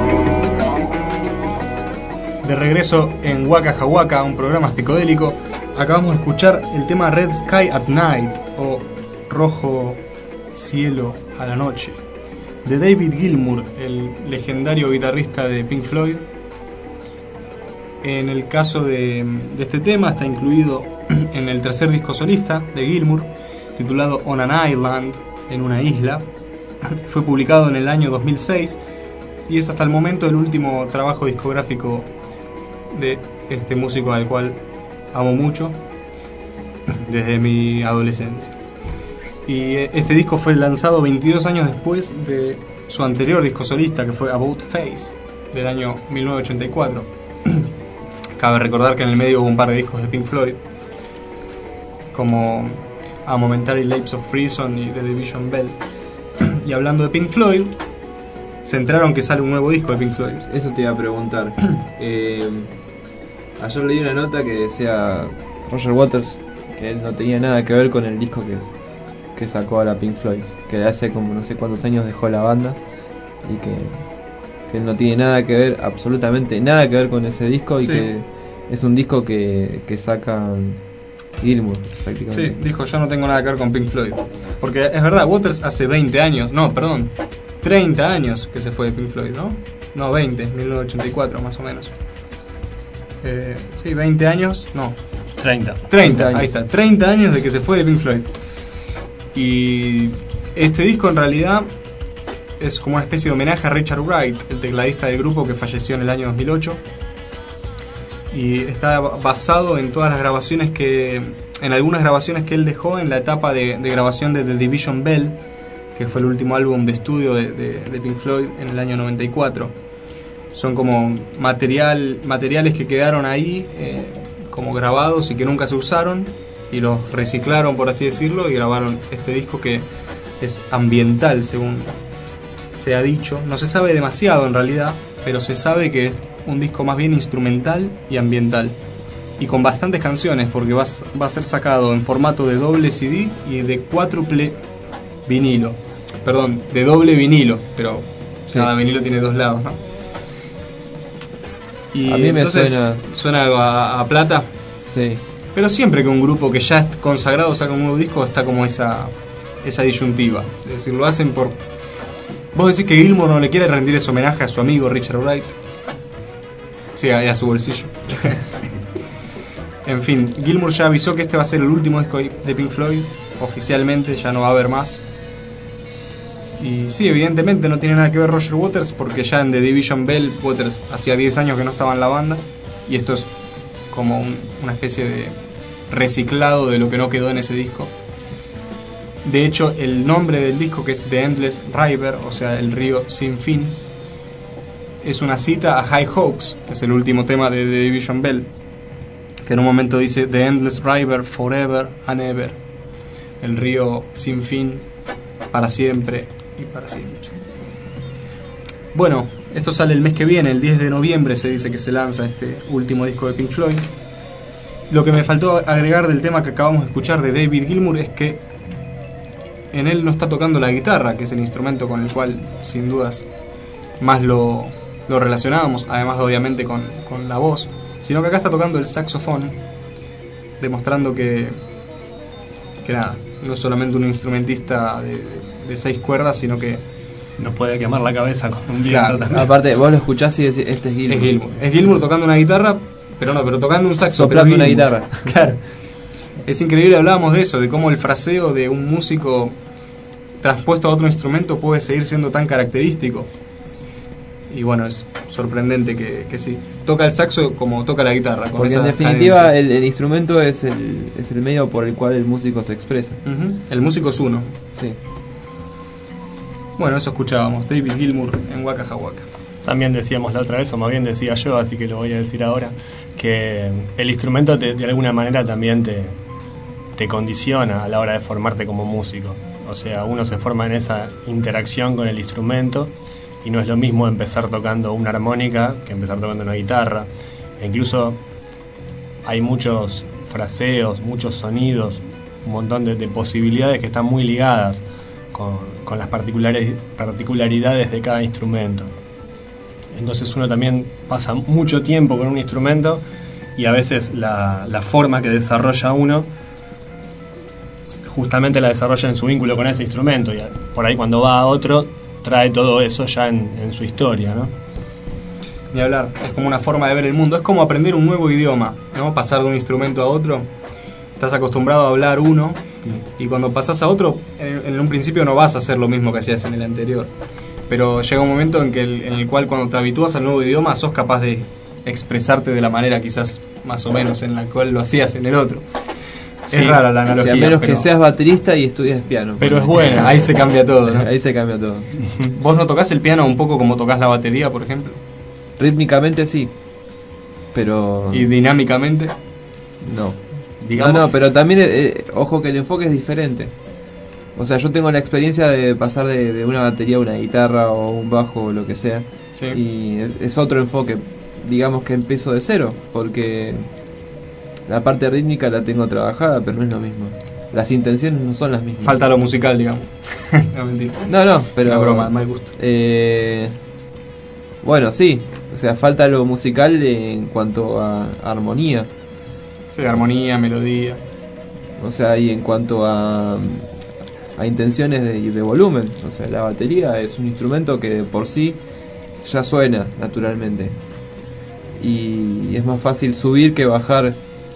En Waka Jawaka, un programa psicodélico. acabamos de escuchar el tema Red Sky at Night o Rojo Cielo a la Noche de David Gilmour, el legendario guitarrista de Pink Floyd. En el caso de, de este tema está incluido en el tercer disco solista de Gilmour, titulado On an Island, en una isla. Fue publicado en el año dos mil seis y es hasta el momento el último trabajo discográfico de este músico al cual amo mucho desde mi adolescencia. Y este disco fue lanzado veintidós años después de su anterior disco solista, que fue About Face, del año mil novecientos ochenta y cuatro. Cabe recordar que en el medio hubo un par de discos de Pink Floyd, como A Momentary Lapse of Reason y The Division Bell. Y hablando de Pink Floyd, se enteraron que sale un nuevo disco de Pink Floyd. Eso te iba a preguntar. eh, ayer leí una nota que decía Roger Waters que él no tenía nada que ver con el disco que, que sacó ahora Pink Floyd, que hace como no sé cuántos años dejó la banda y que, que él no tiene nada que ver, absolutamente nada que ver con ese disco y sí. que es un disco que, que sacan Gilmour prácticamente. Sí, dijo yo no tengo nada que ver con Pink Floyd. Porque es verdad, Waters hace veinte años, no, perdón, treinta años que se fue de Pink Floyd, ¿no? No, veinte, mil novecientos ochenta y cuatro más o menos. Eh, sí, veinte años, no. treinta. treinta, ahí está, treinta años de que se fue de Pink Floyd. Y este disco en realidad es como una especie de homenaje a Richard Wright, el tecladista del grupo que falleció en el año dos mil ocho. Y está basado en todas las grabaciones que, en algunas grabaciones que él dejó en la etapa de, de grabación de The Division Bell, que fue el último álbum de estudio de, de, de Pink Floyd en el año noventa y cuatro. Son como material, materiales que quedaron ahí eh, como grabados y que nunca se usaron y los reciclaron, por así decirlo, y grabaron este disco que es ambiental, según se ha dicho. No se sabe demasiado en realidad, pero se sabe que es un disco más bien instrumental y ambiental, y con bastantes canciones, porque va, va a ser sacado en formato de doble C D y de cuádruple vinilo. Perdón, de doble vinilo, pero sí. Cada vinilo tiene dos lados, ¿no? Y a mí me entonces, suena suena a, a plata. Sí. Pero siempre que un grupo que ya es consagrado saca un nuevo disco, está como esa esa disyuntiva. Es decir, lo hacen por... ¿Vos decís que Gilmour no le quiere rendir ese homenaje a su amigo Richard Wright? Sí, a, a su bolsillo. En fin, Gilmour ya avisó que este va a ser el último disco de Pink Floyd. Oficialmente ya no va a haber más. Y sí, evidentemente no tiene nada que ver Roger Waters, porque ya en The Division Bell Waters hacía diez años que no estaba en la banda, y esto es como un, una especie de reciclado de lo que no quedó en ese disco. De hecho, el nombre del disco, que es The Endless River, o sea, el río sin fin, es una cita a High Hopes, que es el último tema de The Division Bell, que en un momento dice The Endless River forever and ever, el río sin fin para siempre y para siempre. Bueno, esto sale el mes que viene, el diez de noviembre se dice que se lanza este último disco de Pink Floyd. Lo que me faltó agregar del tema que acabamos de escuchar de David Gilmour es que en él no está tocando la guitarra, que es el instrumento con el cual sin dudas más lo, lo relacionábamos, además de, obviamente con, con la voz, sino que acá está tocando el saxofón, demostrando que, que nada, no es solamente un instrumentista de, de, de seis cuerdas, sino que nos puede quemar la cabeza con un viento claro. también. Aparte, vos lo escuchás y decís, este es Gilmour. Es Gilmour. Es Gilmour tocando una guitarra, pero no, pero tocando un saxo. Soplando una guitarra. Claro. Es increíble, hablábamos de eso, de cómo el fraseo de un músico transpuesto a otro instrumento puede seguir siendo tan característico. Y bueno, es sorprendente que, que sí. Toca el saxo como toca la guitarra. Con Porque en definitiva el, el instrumento es el, es el medio por el cual el músico se expresa. Uh-huh. El músico es uno. Sí. Bueno, eso escuchábamos, David Gilmour en Waka Jawaka. También decíamos la otra vez, o más bien decía yo, así que lo voy a decir ahora, que el instrumento te, de alguna manera también te, te condiciona a la hora de formarte como músico. O sea, uno se forma en esa interacción con el instrumento y no es lo mismo empezar tocando una armónica que empezar tocando una guitarra. E incluso hay muchos fraseos, muchos sonidos, un montón de, de posibilidades que están muy ligadas con, con las particulares, particularidades de cada instrumento. Entonces uno también pasa mucho tiempo con un instrumento y a veces la, la forma que desarrolla uno justamente la desarrolla en su vínculo con ese instrumento, y por ahí cuando va a otro trae todo eso ya en, en su historia, ¿no? Ni hablar, es como una forma de ver el mundo, es como aprender un nuevo idioma, ¿no? Pasar de un instrumento a otro, estás acostumbrado a hablar uno, y cuando pasas a otro, en, en un principio no vas a hacer lo mismo que hacías en el anterior, pero llega un momento en, que el, en el cual cuando te habitúas al nuevo idioma sos capaz de expresarte de la manera quizás más o menos en la cual lo hacías en el otro. Sí, es rara la analogía. O sea, a menos pero... que seas baterista y estudias piano. Pero es buena, ahí se cambia todo, ¿no? Ahí se cambia todo. ¿Vos no tocás el piano un poco como tocas la batería, por ejemplo? Rítmicamente sí, pero... ¿Y dinámicamente? No. Digamos... No, no, pero también, eh, ojo que el enfoque es diferente. O sea, yo tengo la experiencia de pasar de, de una batería a una guitarra o un bajo o lo que sea. Sí. Y es, es otro enfoque. Digamos que empiezo de cero, porque la parte rítmica la tengo trabajada, pero no es lo mismo. Las intenciones no son las mismas. Falta lo musical, digamos. No, mentira. No, no, pero... Una broma, mal gusto. Eh, bueno, sí. O sea, falta lo musical en cuanto a armonía. Sí, armonía, melodía. O sea, y en cuanto a, a intenciones de, de volumen. O sea, la batería es un instrumento que por sí ya suena naturalmente. Y es más fácil subir que bajar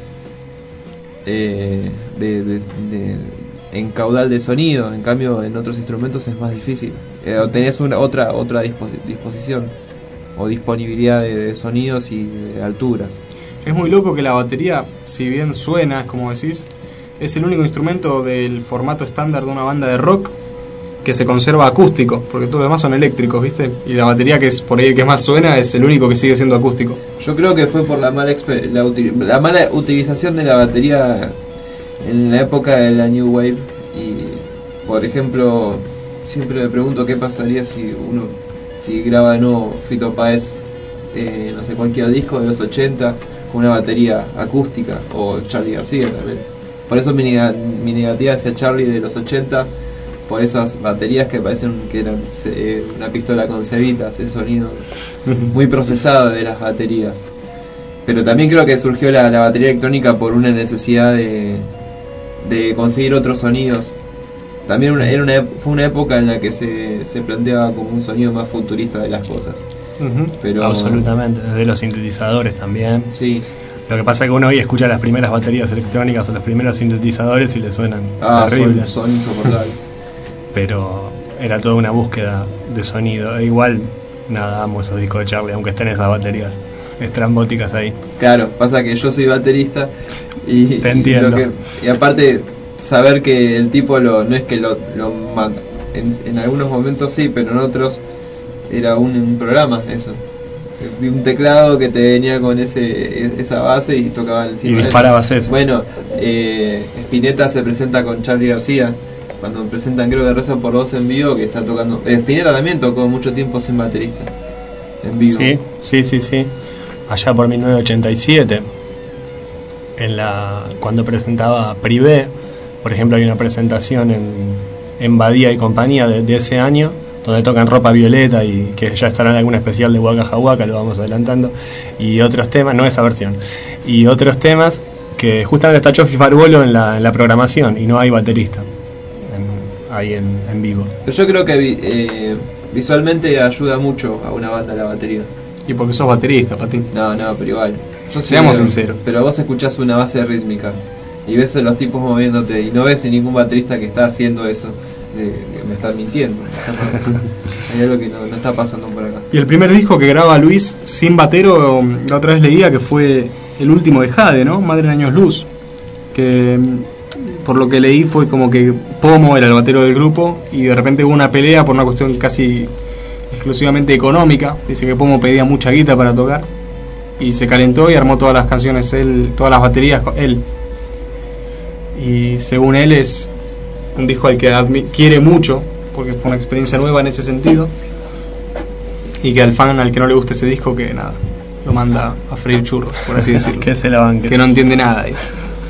eh, de, de, de, en caudal de sonido. En cambio, en otros instrumentos es más difícil. Eh, o tenés una, otra, otra disposi- disposición o disponibilidad de, de sonidos y de alturas. Es muy loco que la batería, si bien suena, como decís, es el único instrumento del formato estándar de una banda de rock que se conserva acústico, porque todos los demás son eléctricos, ¿viste? Y la batería, que es por ahí el que más suena, es el único que sigue siendo acústico. Yo creo que fue por la mala exper- la, util- la mala utilización de la batería en la época de la New Wave. Y, por ejemplo, siempre me pregunto qué pasaría si uno si graba de nuevo Fito Páez, eh, no sé, cualquier disco de los ochenta con una batería acústica, o Charly García también. Por eso mi, neg- mi negativa hacia Charly de los ochenta, por esas baterías que parecen que eran eh, una pistola con cebitas, ese sonido muy procesado de las baterías. Pero también creo que surgió la, la batería electrónica por una necesidad de, de conseguir otros sonidos. También una, era una, fue una época en la que se, se planteaba como un sonido más futurista de las cosas. Uh-huh. Pero, absolutamente, desde los sintetizadores también. Sí. Lo que pasa es que uno hoy escucha las primeras baterías electrónicas o los primeros sintetizadores y le suenan ah, terribles. Son, son insoportables. Pero era toda una búsqueda de sonido. E igual, nada, amo esos discos de Charly, aunque estén esas baterías estrambóticas ahí. Claro, pasa que yo soy baterista y, te entiendo. Y, lo que, y aparte, saber que el tipo lo, no es que lo, lo mata. En, en algunos momentos sí, pero en otros era un, un programa, eso. Un teclado que te venía con ese esa base y tocaban encima. Y disparabas eso. Bueno, eh, Spinetta se presenta con Charly García. Cuando presentan, creo que Rezan por Vos en vivo, que está tocando. Eh, Spinetta también tocó mucho tiempo sin baterista. En vivo. Sí, sí, sí, sí. Allá por mil novecientos ochenta y siete, en la, cuando presentaba Privé, por ejemplo, hay una presentación en, en Badía y compañía de, de ese año, donde tocan Ropa Violeta y que ya estará en alguna especial de Waka Jawaka, lo vamos adelantando, y otros temas, no esa versión, y otros temas que justamente está Chofi Farbolo en la, en la programación y no hay baterista en, ahí en, en vivo. Pero yo creo que eh, visualmente ayuda mucho a una banda la batería. Y porque sos baterista, Patín. No, no, pero igual. Yo Seamos pero, sinceros. Pero vos escuchás una base rítmica y ves a los tipos moviéndote y no ves a ningún baterista que está haciendo eso. Eh, que me están mintiendo. Hay algo que no, no está pasando por acá. Y el primer disco que graba Luis sin batero, la otra vez leía que fue el último de Jade, ¿no? Madre en Años Luz. Que por lo que leí fue como que Pomo era el batero del grupo y de repente hubo una pelea por una cuestión casi exclusivamente económica. Dice que Pomo pedía mucha guita para tocar y se calentó y armó todas las canciones él, todas las baterías él. Y según él es un disco al que admi- quiere mucho porque fue una experiencia nueva en ese sentido, y que al fan al que no le guste ese disco, que nada, lo manda a freír churros, por así decirlo. Que se la banque. Que no entiende nada, dice.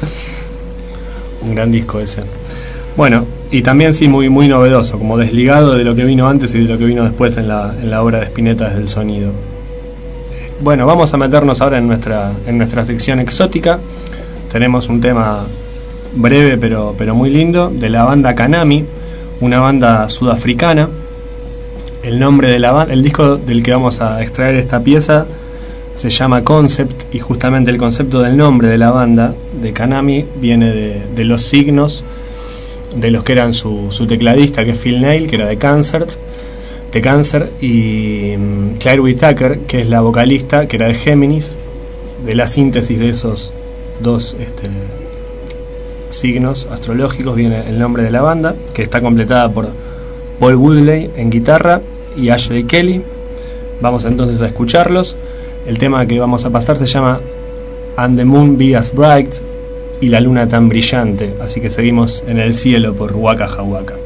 Un gran disco ese. Bueno, y también sí muy muy novedoso, como desligado de lo que vino antes y de lo que vino después en la, en la obra de Spinetta desde el sonido. Bueno, vamos a meternos ahora en nuestra, en nuestra sección exótica. Tenemos un tema breve pero, pero muy lindo de la banda Kanami, una banda sudafricana. El nombre de la banda, el disco del que vamos a extraer esta pieza se llama Concept, y justamente el concepto del nombre de la banda de Kanami viene de, de los signos de los que eran su, su tecladista, que es Phil Neil, que era de Cancer, de Cancer, y um, Claire Whitaker, que es la vocalista, que era de Géminis. De la síntesis de esos dos este, signos astrológicos viene el nombre de la banda, que está completada por Paul Woodley en guitarra y Ashley Kelly. Vamos entonces a escucharlos. El tema que vamos a pasar se llama And the Moon Be As Bright, y la luna tan brillante. Así que seguimos en el cielo por Waka Jawaka.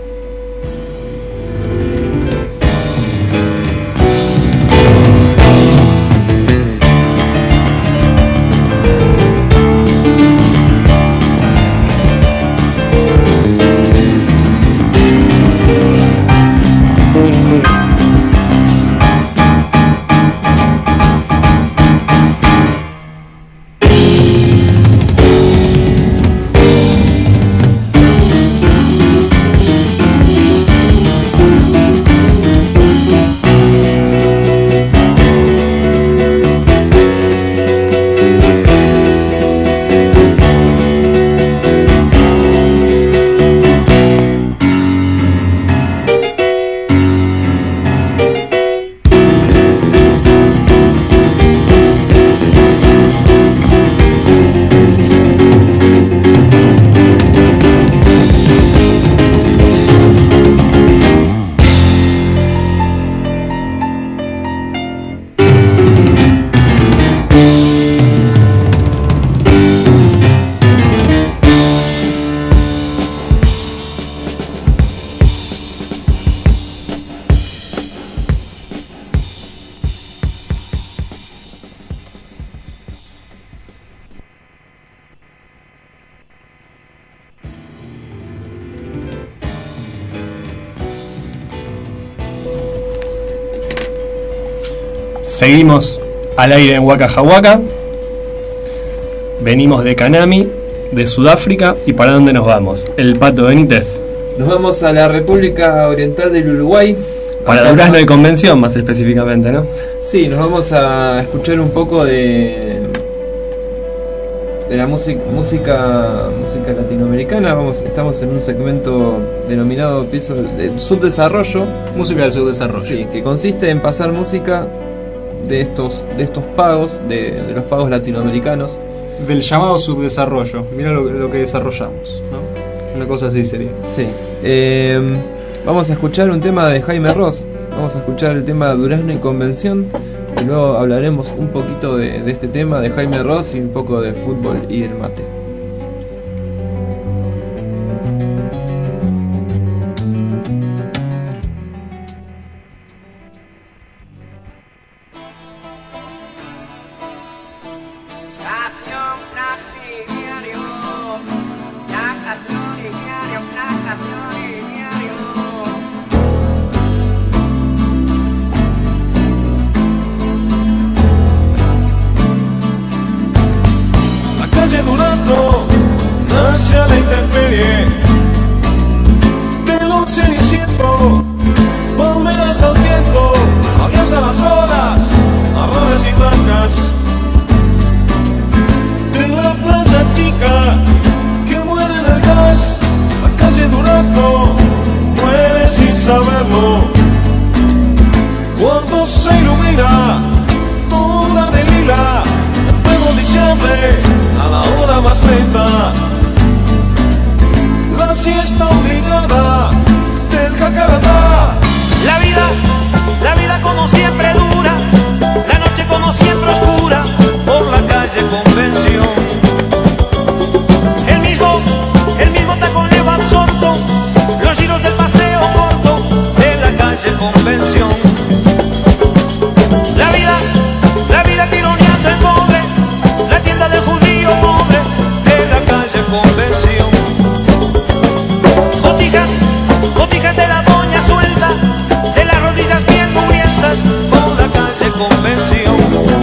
Seguimos al aire en Waka Jawaka. Venimos de Kanami, de Sudáfrica. ¿Y para dónde nos vamos? El Pato Benítez. Nos vamos a la República Oriental del Uruguay. Para Acá Durazno más... de Convención, más específicamente, ¿no? Sí, nos vamos a escuchar un poco de de la música música música latinoamericana. Vamos, estamos en un segmento denominado piso de subdesarrollo. Música del subdesarrollo. Sí, que consiste en pasar música de estos de estos pagos, de, de los pagos latinoamericanos. Del llamado subdesarrollo. Mira lo, lo que desarrollamos, ¿no? Una cosa así sería. Sí. Eh, vamos a escuchar un tema de Jaime Ross. Vamos a escuchar el tema Durazno y Convención. Y luego hablaremos un poquito de, de este tema de Jaime Ross y un poco de fútbol y el mate. Convención.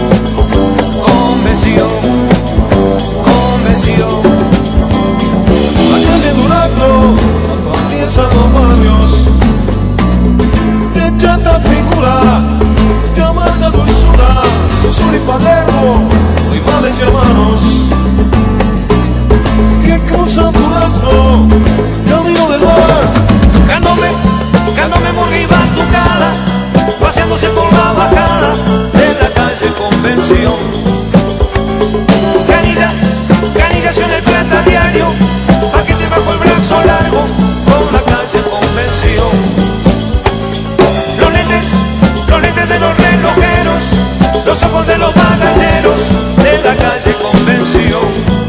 plata a diario, paquete bajo el brazo largo, con la calle Convención. Los lentes, los lentes de los relojeros, los ojos de los bagalleros de la calle Convención.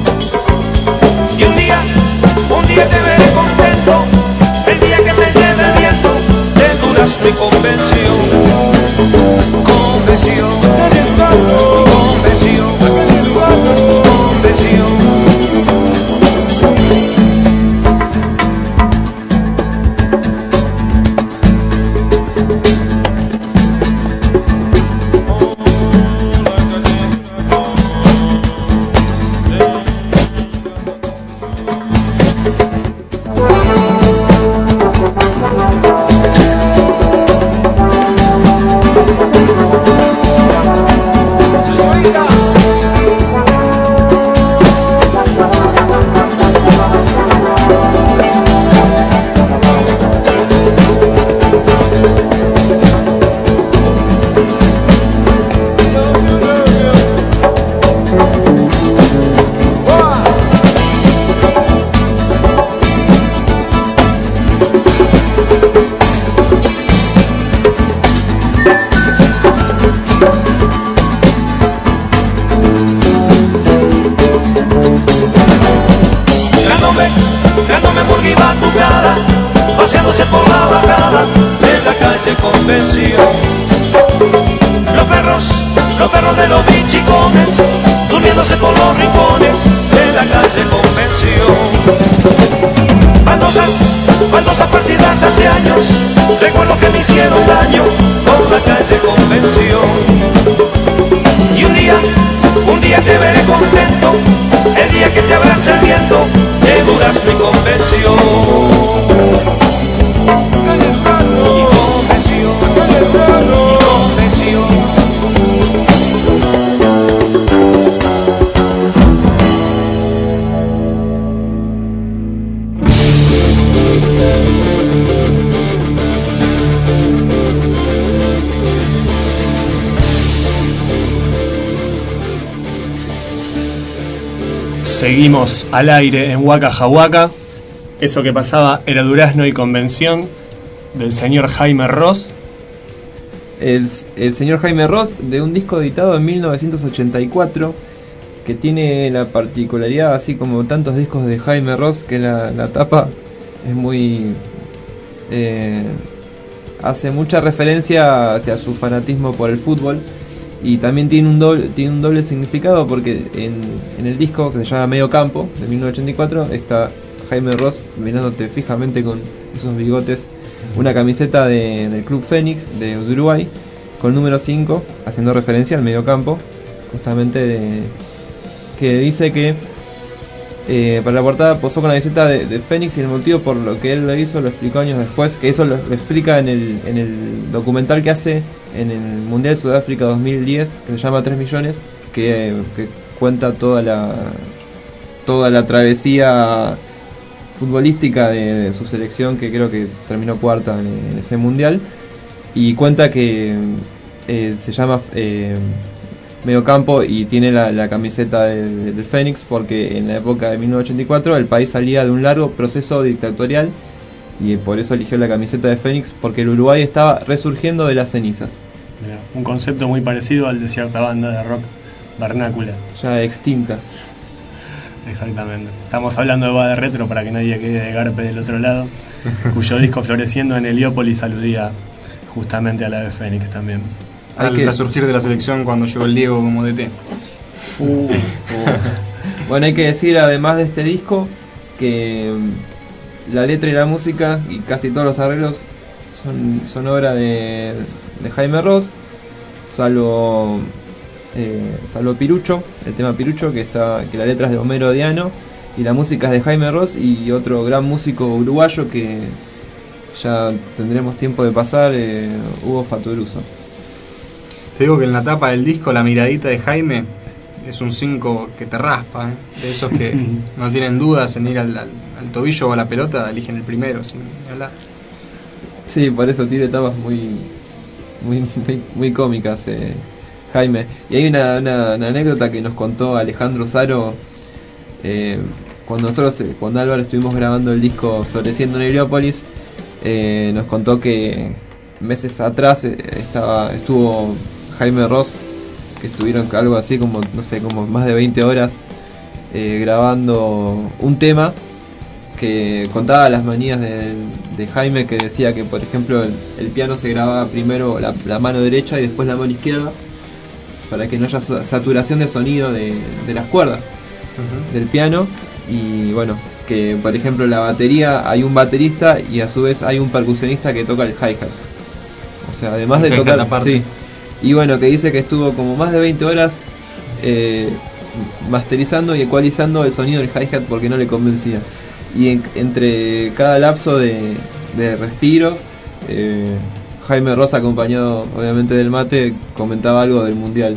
Y un día, un día te veré contento, el día que te lleve el viento de Durazno y Convención. Convención, Convención, Convención. Paseándose por la bajada de la calle Convención. Los perros, los perros de los bichicones, durmiéndose por los rincones de la calle Convención. Baldosas, baldosas partidas hace años, recuerdo que me hicieron daño por la calle Convención. Y un día, un día te veré contento, el día que te abrace el viento de Durazno y Convención. Y Convención, y Convención. Seguimos al aire en Waka Jawaka. Eso que pasaba era Durazno y Convención, del señor Jaime Ross. El, el señor Jaime Ross, de un disco editado en mil novecientos ochenta y cuatro, que tiene la particularidad, así como tantos discos de Jaime Ross, que la, la tapa es muy... Eh, hace mucha referencia hacia su fanatismo por el fútbol. Y también tiene un doble, tiene un doble significado, porque en, en el disco, que se llama Medio Campo, de mil novecientos ochenta y cuatro, está Jaime Ross mirándote fijamente con esos bigotes, una camiseta de, del Club Fénix de Uruguay, con número cinco, haciendo referencia al medio campo, justamente de, que dice que eh, para la portada posó con la camiseta de, de Fénix, y el motivo por lo que él lo hizo lo explicó años después, que eso lo, lo explica en el, en el documental que hace en el Mundial de Sudáfrica dos mil diez, que se llama tres millones, que, que cuenta toda la toda la travesía futbolística de, de su selección, que creo que terminó cuarta en, en ese mundial, y cuenta que eh, se llama eh, Mediocampo y tiene la, la camiseta del, del Fénix porque en la época de mil novecientos ochenta y cuatro el país salía de un largo proceso dictatorial, y por eso eligió la camiseta de Fénix, porque el Uruguay estaba resurgiendo de las cenizas. Mirá, un concepto muy parecido al de cierta banda de rock vernácula, ya extinta. Exactamente. Estamos hablando de Bada Retro, para que nadie quede de garpe del otro lado, cuyo disco Floreciendo en Heliópolis aludía justamente a la de Fénix también. Al Hay que resurgir de la selección cuando llegó el Diego como D T. Uh, uh. Bueno, hay que decir además de este disco que la letra y la música y casi todos los arreglos son, son obra de, de Jaime Ross, salvo eh, salvo Pirucho, el tema Pirucho, que está que la letra es de Homero Diano y la música es de Jaime Ross y otro gran músico uruguayo que ya tendremos tiempo de pasar, eh, Hugo Fatoruso. Te digo que en la tapa del disco la miradita de Jaime es un cinco que te raspa, ¿eh? De esos que no tienen dudas en ir al, al, al tobillo o a la pelota, eligen el primero sin hablar. Sí, por eso tiene etapas muy muy, muy, muy cómicas, eh, Jaime. Y hay una, una, una anécdota que nos contó Alejandro Saro, eh, cuando nosotros, cuando Álvaro estuvimos grabando el disco Floreciendo en Heliópolis, eh, nos contó que meses atrás eh, estaba estuvo Jaime Ross, que estuvieron algo así como, no sé, como más de veinte horas eh, grabando un tema que contaba las manías de, de Jaime, que decía que, por ejemplo, el, el piano se grababa primero la, la mano derecha y después la mano izquierda, para que no haya saturación de sonido de, de las cuerdas uh-huh. del piano. Y bueno, que por ejemplo la batería hay un baterista y a su vez hay un percusionista que toca el hi-hat. O sea, además el de tocar, sí. Y bueno, que dice que estuvo como más de veinte horas eh, masterizando y ecualizando el sonido del hi-hat porque no le convencía. Y en, entre cada lapso de, de respiro, eh, Jaime Ross, acompañado obviamente del mate, comentaba algo del mundial.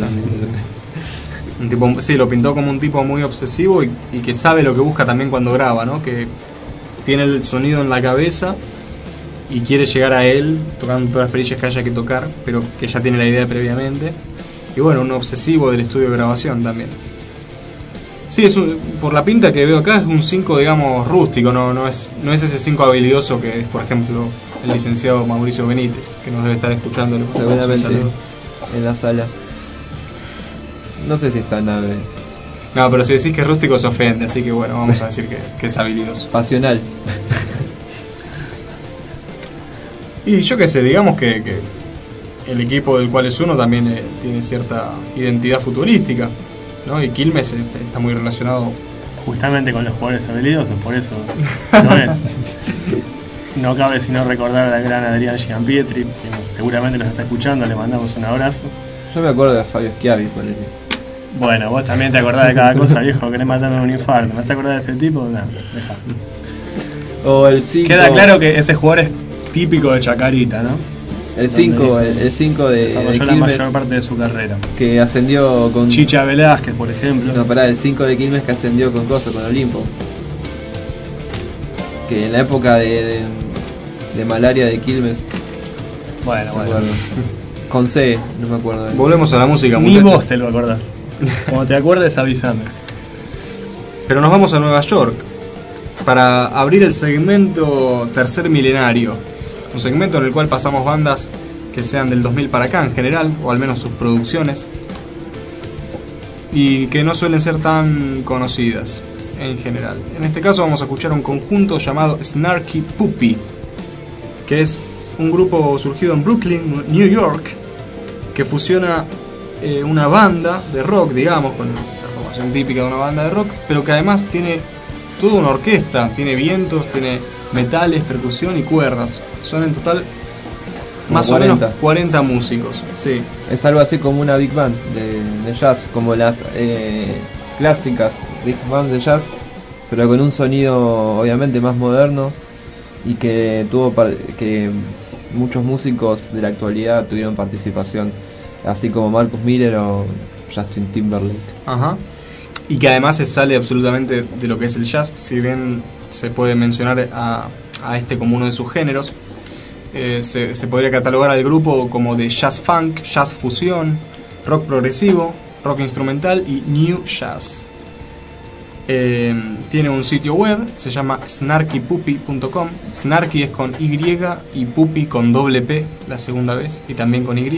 Un tipo, sí, lo pintó como un tipo muy obsesivo y, y que sabe lo que busca también cuando graba, ¿no? Que tiene el sonido en la cabeza y quiere llegar a él tocando todas las perillas que haya que tocar, pero que ya tiene la idea previamente. Y bueno, un obsesivo del estudio de grabación también. Sí, es un, por la pinta que veo acá es un cinco, digamos, rústico, no, no es no es ese cinco habilidoso que es, por ejemplo, el licenciado Mauricio Benítez, que nos debe estar escuchando. Seguramente en la sala. No sé si está nave. No, pero si decís que es rústico se ofende, así que bueno, vamos a decir que, que es habilidoso. Pasional. Y yo qué sé, digamos que, que el equipo del cual es uno también eh, tiene cierta identidad futbolística, ¿no? Y Quilmes está, está muy relacionado justamente con los jugadores habilidosos, por eso no es. No cabe sino recordar al gran Adrián Giampietri, que seguramente nos está escuchando, le mandamos un abrazo. Yo me acuerdo de Fabio Schiavi, por el... Bueno, vos también te acordás de cada cosa, viejo, querés matarme un infarto. ¿Me vas a acordar de ese tipo? No, deja. O el cinco... Queda claro que ese jugador es típico de Chacarita, ¿no? El cinco, el cinco de, de Quilmes, la mayor parte de su carrera. Que ascendió con... Chicha Velázquez, por ejemplo. No, pará, el cinco de Quilmes que ascendió con Coso, con Olimpo. Que en la época de, de, de malaria de Quilmes... Bueno, bueno. Con C, no me acuerdo. Volvemos a la música, muchachos. Ni vos te lo acordás. Cuando te acuerdes, avísame. Pero nos vamos a Nueva York para abrir el segmento Tercer Milenario. Un segmento en el cual pasamos bandas que sean del dos mil para acá en general, o al menos sus producciones, y que no suelen ser tan conocidas en general. En este caso vamos a escuchar un conjunto llamado Snarky Puppy, que es un grupo surgido en Brooklyn, New York, que fusiona eh, una banda de rock, digamos, con la formación típica de una banda de rock, pero que además tiene toda una orquesta, tiene vientos, tiene metales, percusión y cuerdas. Son en total más o menos cuarenta músicos. Sí. Es algo así como una big band de, de jazz, como las eh, clásicas big bands de jazz, pero con un sonido obviamente más moderno y que tuvo que muchos músicos de la actualidad tuvieron participación, así como Marcus Miller o Justin Timberlake. Ajá. Y que además se sale absolutamente de lo que es el jazz, si bien se puede mencionar a, a este como uno de sus géneros. Eh, se, se podría catalogar al grupo como de jazz funk, jazz fusión, rock progresivo, rock instrumental y new jazz. Eh, tiene un sitio web, se llama snarky puppy punto com. Snarky es con Y y Puppy con doble P la segunda vez y también con Y.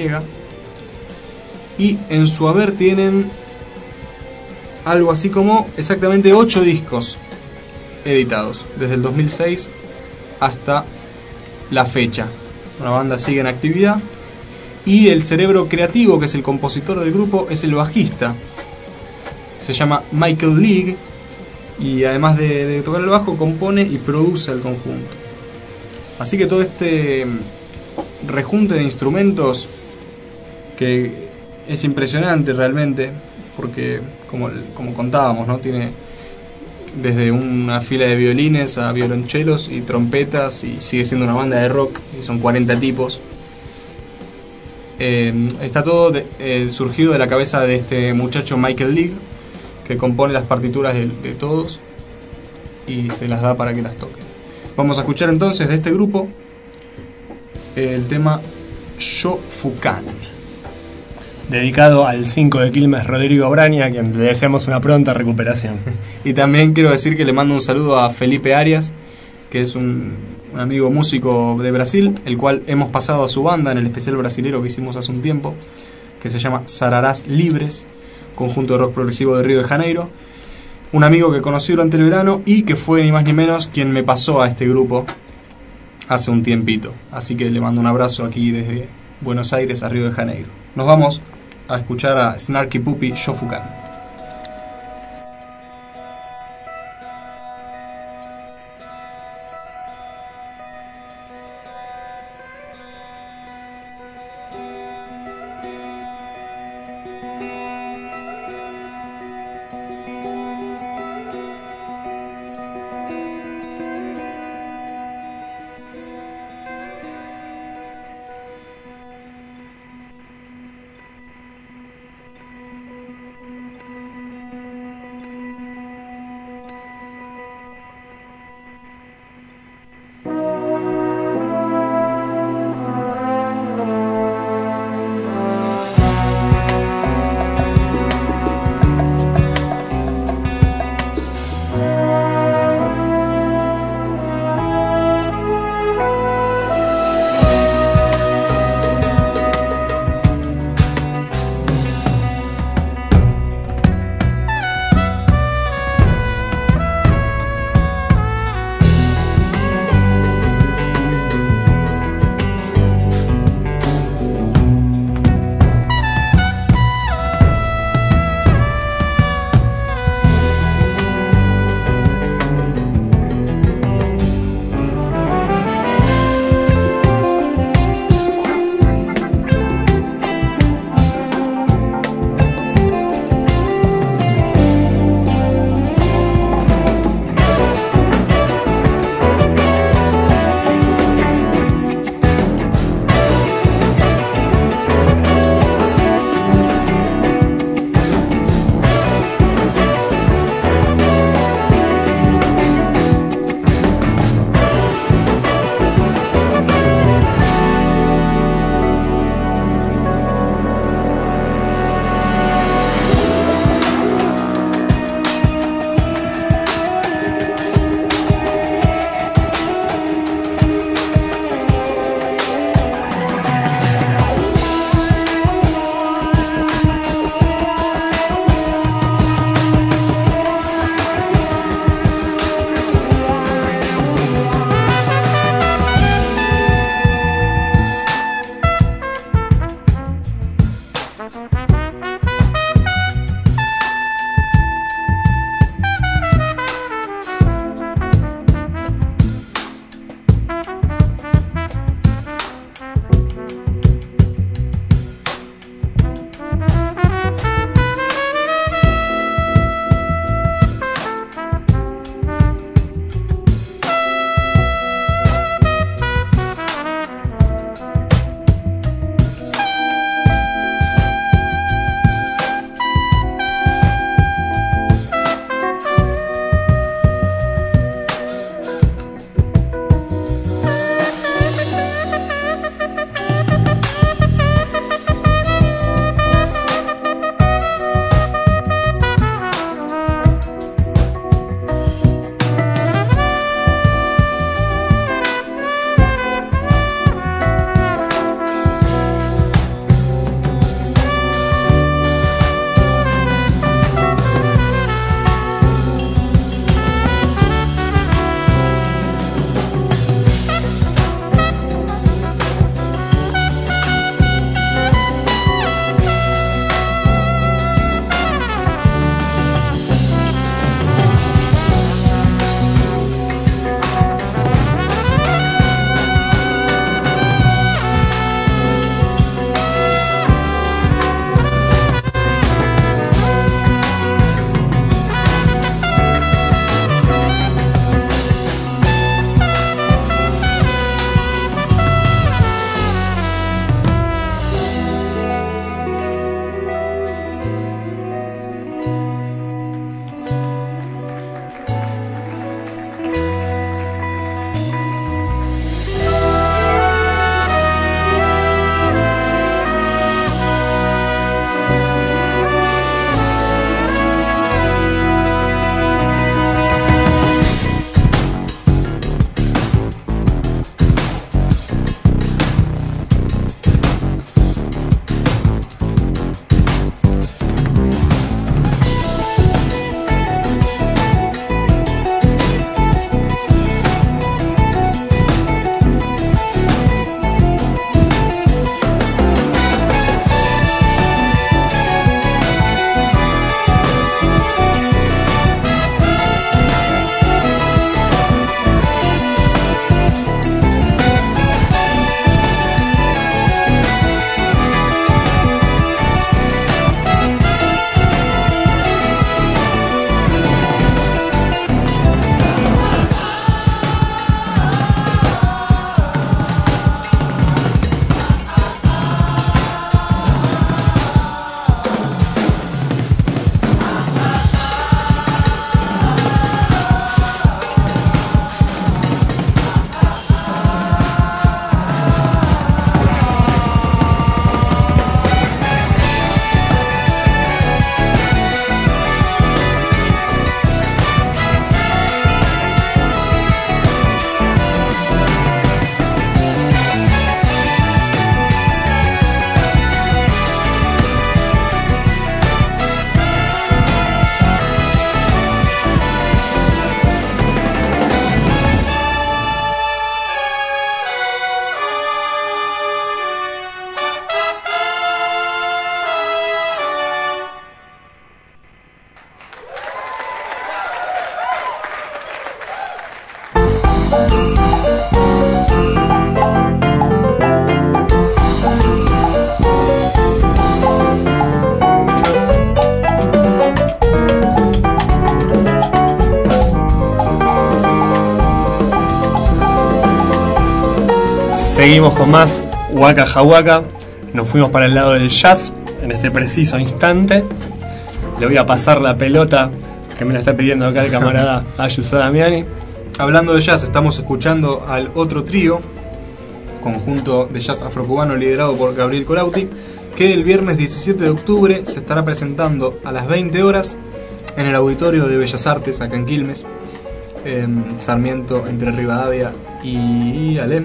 Y en su haber tienen algo así como exactamente ocho discos editados desde el dos mil seis hasta la fecha. La banda sigue en actividad y el cerebro creativo, que es el compositor del grupo, es el bajista. Se llama Michael League y además de, de tocar el bajo, compone y produce el conjunto. Así que todo este rejunte de instrumentos que es impresionante realmente, porque como, como contábamos, ¿no? Tiene desde una fila de violines a violonchelos y trompetas, y sigue siendo una banda de rock, y son cuarenta tipos. Eh, está todo de, eh, surgido de la cabeza de este muchacho Michael League, que compone las partituras de, de todos y se las da para que las toquen. Vamos a escuchar entonces de este grupo el tema Shofukan. dedicado al cinco de Quilmes, Rodrigo Braña, a quien le deseamos una pronta recuperación. Y también quiero decir que le mando un saludo a Felipe Arias, que es un, un amigo músico de Brasil, el cual hemos pasado a su banda en el especial brasilero que hicimos hace un tiempo, que se llama Sararás Libres, conjunto de rock progresivo de Río de Janeiro. Un amigo que conocí durante el verano y que fue ni más ni menos quien me pasó a este grupo hace un tiempito. Así que le mando un abrazo aquí desde Buenos Aires a Río de Janeiro. Nos vamos a escuchar a Snarky Puppy Shofukan. Seguimos con más Waka Jawaka. Nos fuimos para el lado del jazz en este preciso instante. Le voy a pasar la pelota que me la está pidiendo acá el camarada Ayuso Damiani. Hablando de jazz, estamos escuchando al otro trío, conjunto de jazz afrocubano liderado por Gabriel Colauti, que el viernes diecisiete de octubre se estará presentando a las veinte horas en el Auditorio de Bellas Artes, acá en Quilmes, en Sarmiento, entre Rivadavia y Alem.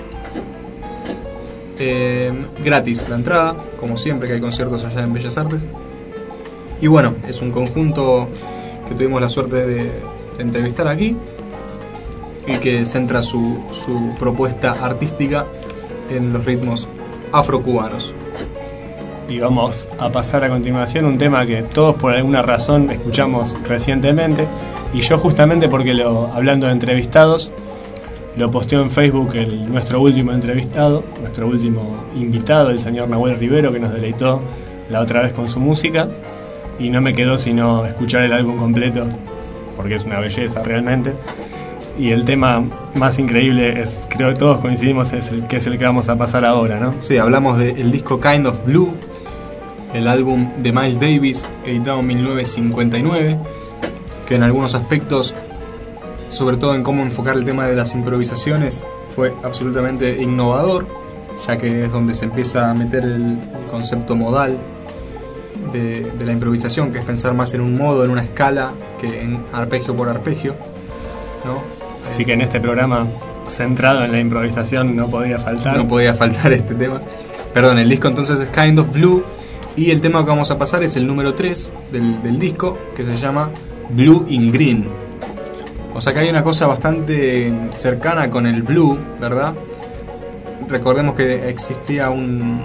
Eh, gratis la entrada, como siempre que hay conciertos allá en Bellas Artes. Y bueno, es un conjunto que tuvimos la suerte de, de entrevistar aquí y que centra su, su propuesta artística en los ritmos afrocubanos. Y vamos a pasar a continuación un tema que todos por alguna razón escuchamos recientemente, y yo justamente porque lo, hablando de entrevistados, lo posteó en Facebook el, nuestro último entrevistado, nuestro último invitado, el señor Nahuel Rivero, que nos deleitó la otra vez con su música, y no me quedó sino escuchar el álbum completo, porque es una belleza realmente. Y el tema más increíble es, creo que todos coincidimos, es el que es el que vamos a pasar ahora, ¿no? Sí, hablamos del disco Kind of Blue, el álbum de Miles Davis, editado en mil novecientos cincuenta y nueve, que en algunos aspectos, sobre todo en cómo enfocar el tema de las improvisaciones, fue absolutamente innovador, ya que es donde se empieza a meter el concepto modal de, de la improvisación, que es pensar más en un modo, en una escala, que en arpegio por arpegio, ¿no? Así que en este programa centrado en la improvisación no podía faltar. No podía faltar este tema. Perdón, el disco entonces es Kind of Blue, y el tema que vamos a pasar es el número tres del, del disco, que se llama Blue in Green. O sea que hay una cosa bastante cercana con el blue, ¿verdad? Recordemos que existía un,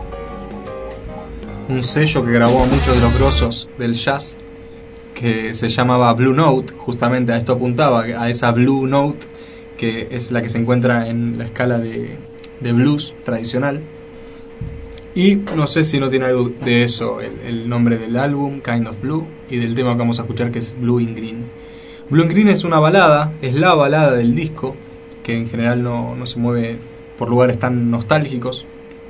un sello que grabó a muchos de los grosos del jazz, que se llamaba Blue Note, justamente a esto apuntaba, a esa Blue Note, que es la que se encuentra en la escala de, de blues tradicional. Y no sé si no tiene algo de eso el, el nombre del álbum, Kind of Blue, y del tema que vamos a escuchar, que es Blue in Green. Blue in Green es una balada, es la balada del disco, que en general no, no se mueve por lugares tan nostálgicos.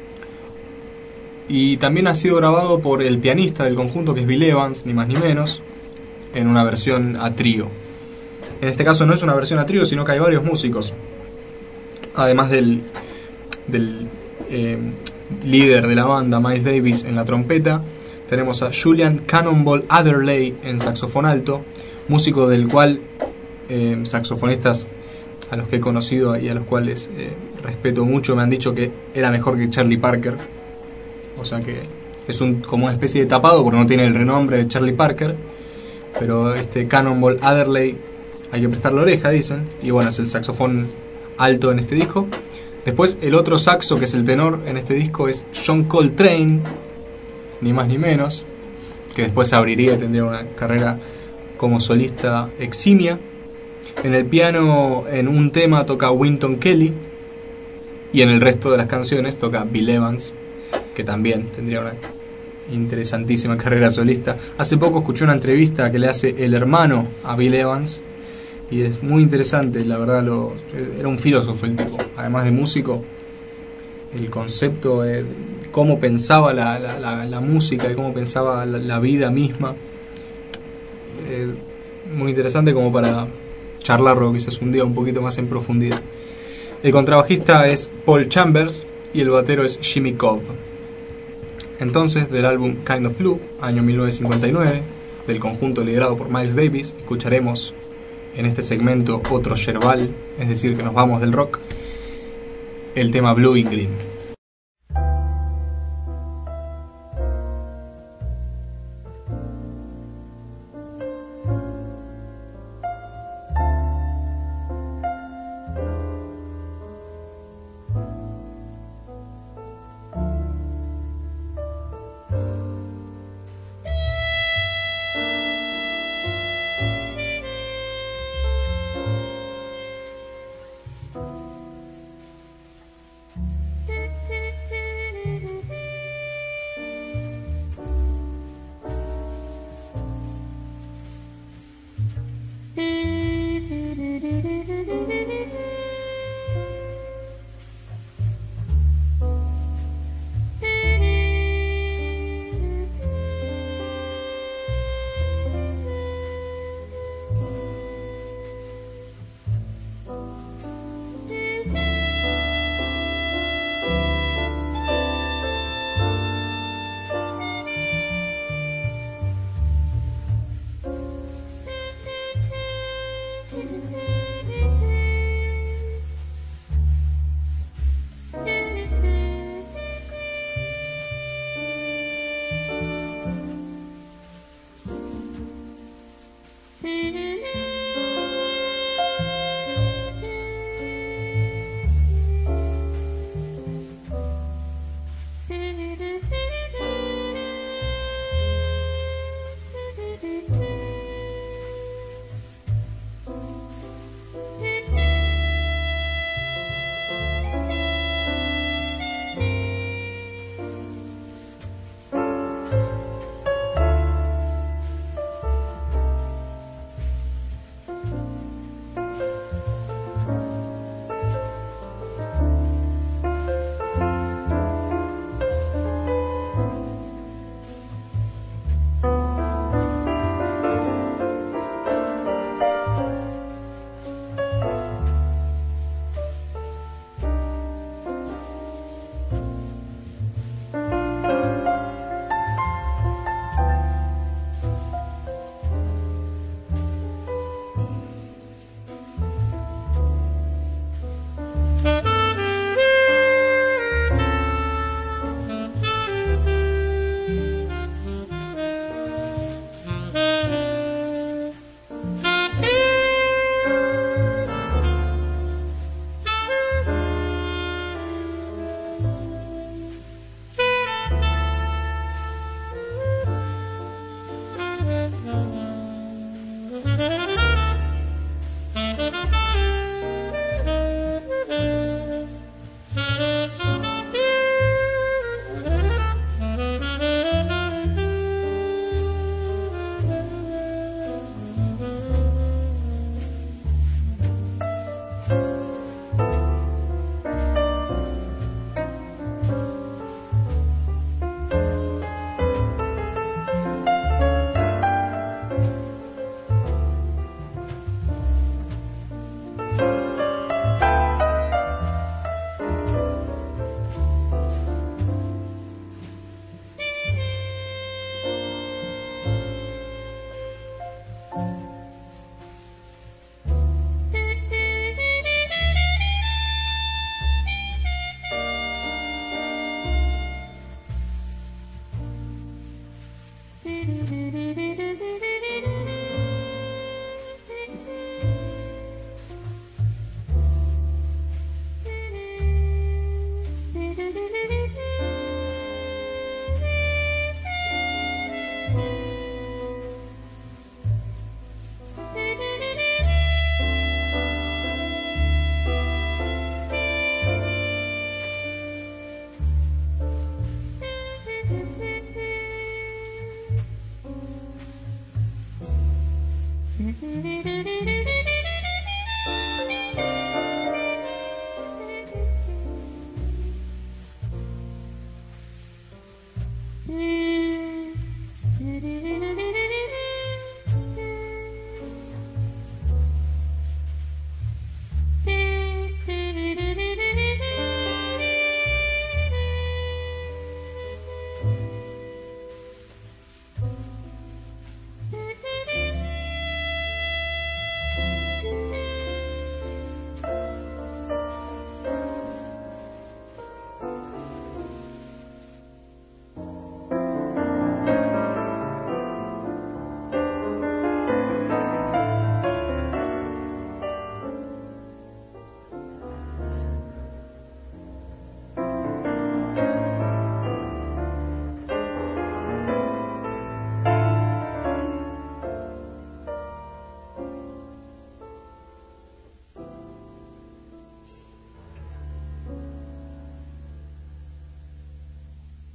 Y también ha sido grabado por el pianista del conjunto, que es Bill Evans, ni más ni menos, en una versión a trío. En este caso no es una versión a trío, sino que hay varios músicos. Además del, del eh, líder de la banda, Miles Davis, en la trompeta, tenemos a Julian Cannonball Adderley en saxofón alto, músico del cual eh, saxofonistas a los que he conocido y a los cuales eh, respeto mucho me han dicho que era mejor que Charlie Parker. O sea que es un, como una especie de tapado porque no tiene el renombre de Charlie Parker, pero este Cannonball Adderley hay que prestarle oreja, dicen, y bueno, es el saxofón alto en este disco. Después el otro saxo, que es el tenor en este disco, es John Coltrane, ni más ni menos, que después se abriría y tendría una carrera como solista eximia. En el piano, en un tema toca Wynton Kelly, y en el resto de las canciones toca Bill Evans, que también tendría una interesantísima carrera solista. Hace poco escuché una entrevista que le hace el hermano a Bill Evans, y es muy interesante, la verdad. Lo, era un filósofo el tipo, además de músico. El concepto de cómo pensaba la, la, la, la música y cómo pensaba la, la vida misma, eh, muy interesante como para charlarlo quizás un día un poquito más en profundidad. El contrabajista es Paul Chambers y el batero es Jimmy Cobb. Entonces, del álbum Kind of Blue, año mil novecientos cincuenta y nueve, del conjunto liderado por Miles Davis, escucharemos en este segmento otro yerbal, es decir, que nos vamos del rock, el tema Blue in Green.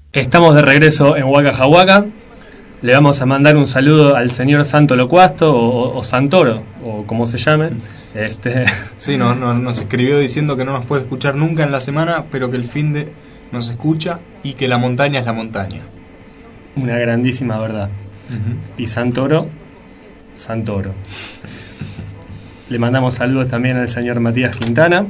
Estamos de regreso en Waka Jawaka. Le vamos a mandar un saludo al señor Santo Locuasto o, o Santoro, o como se llame. Este... Sí, no, no, nos escribió diciendo que no nos puede escuchar nunca en la semana, pero que el fin de nos escucha y que la montaña es la montaña. Una grandísima verdad. Uh-huh. Y Santoro, Santoro. Le mandamos saludos también al señor Matías Quintana.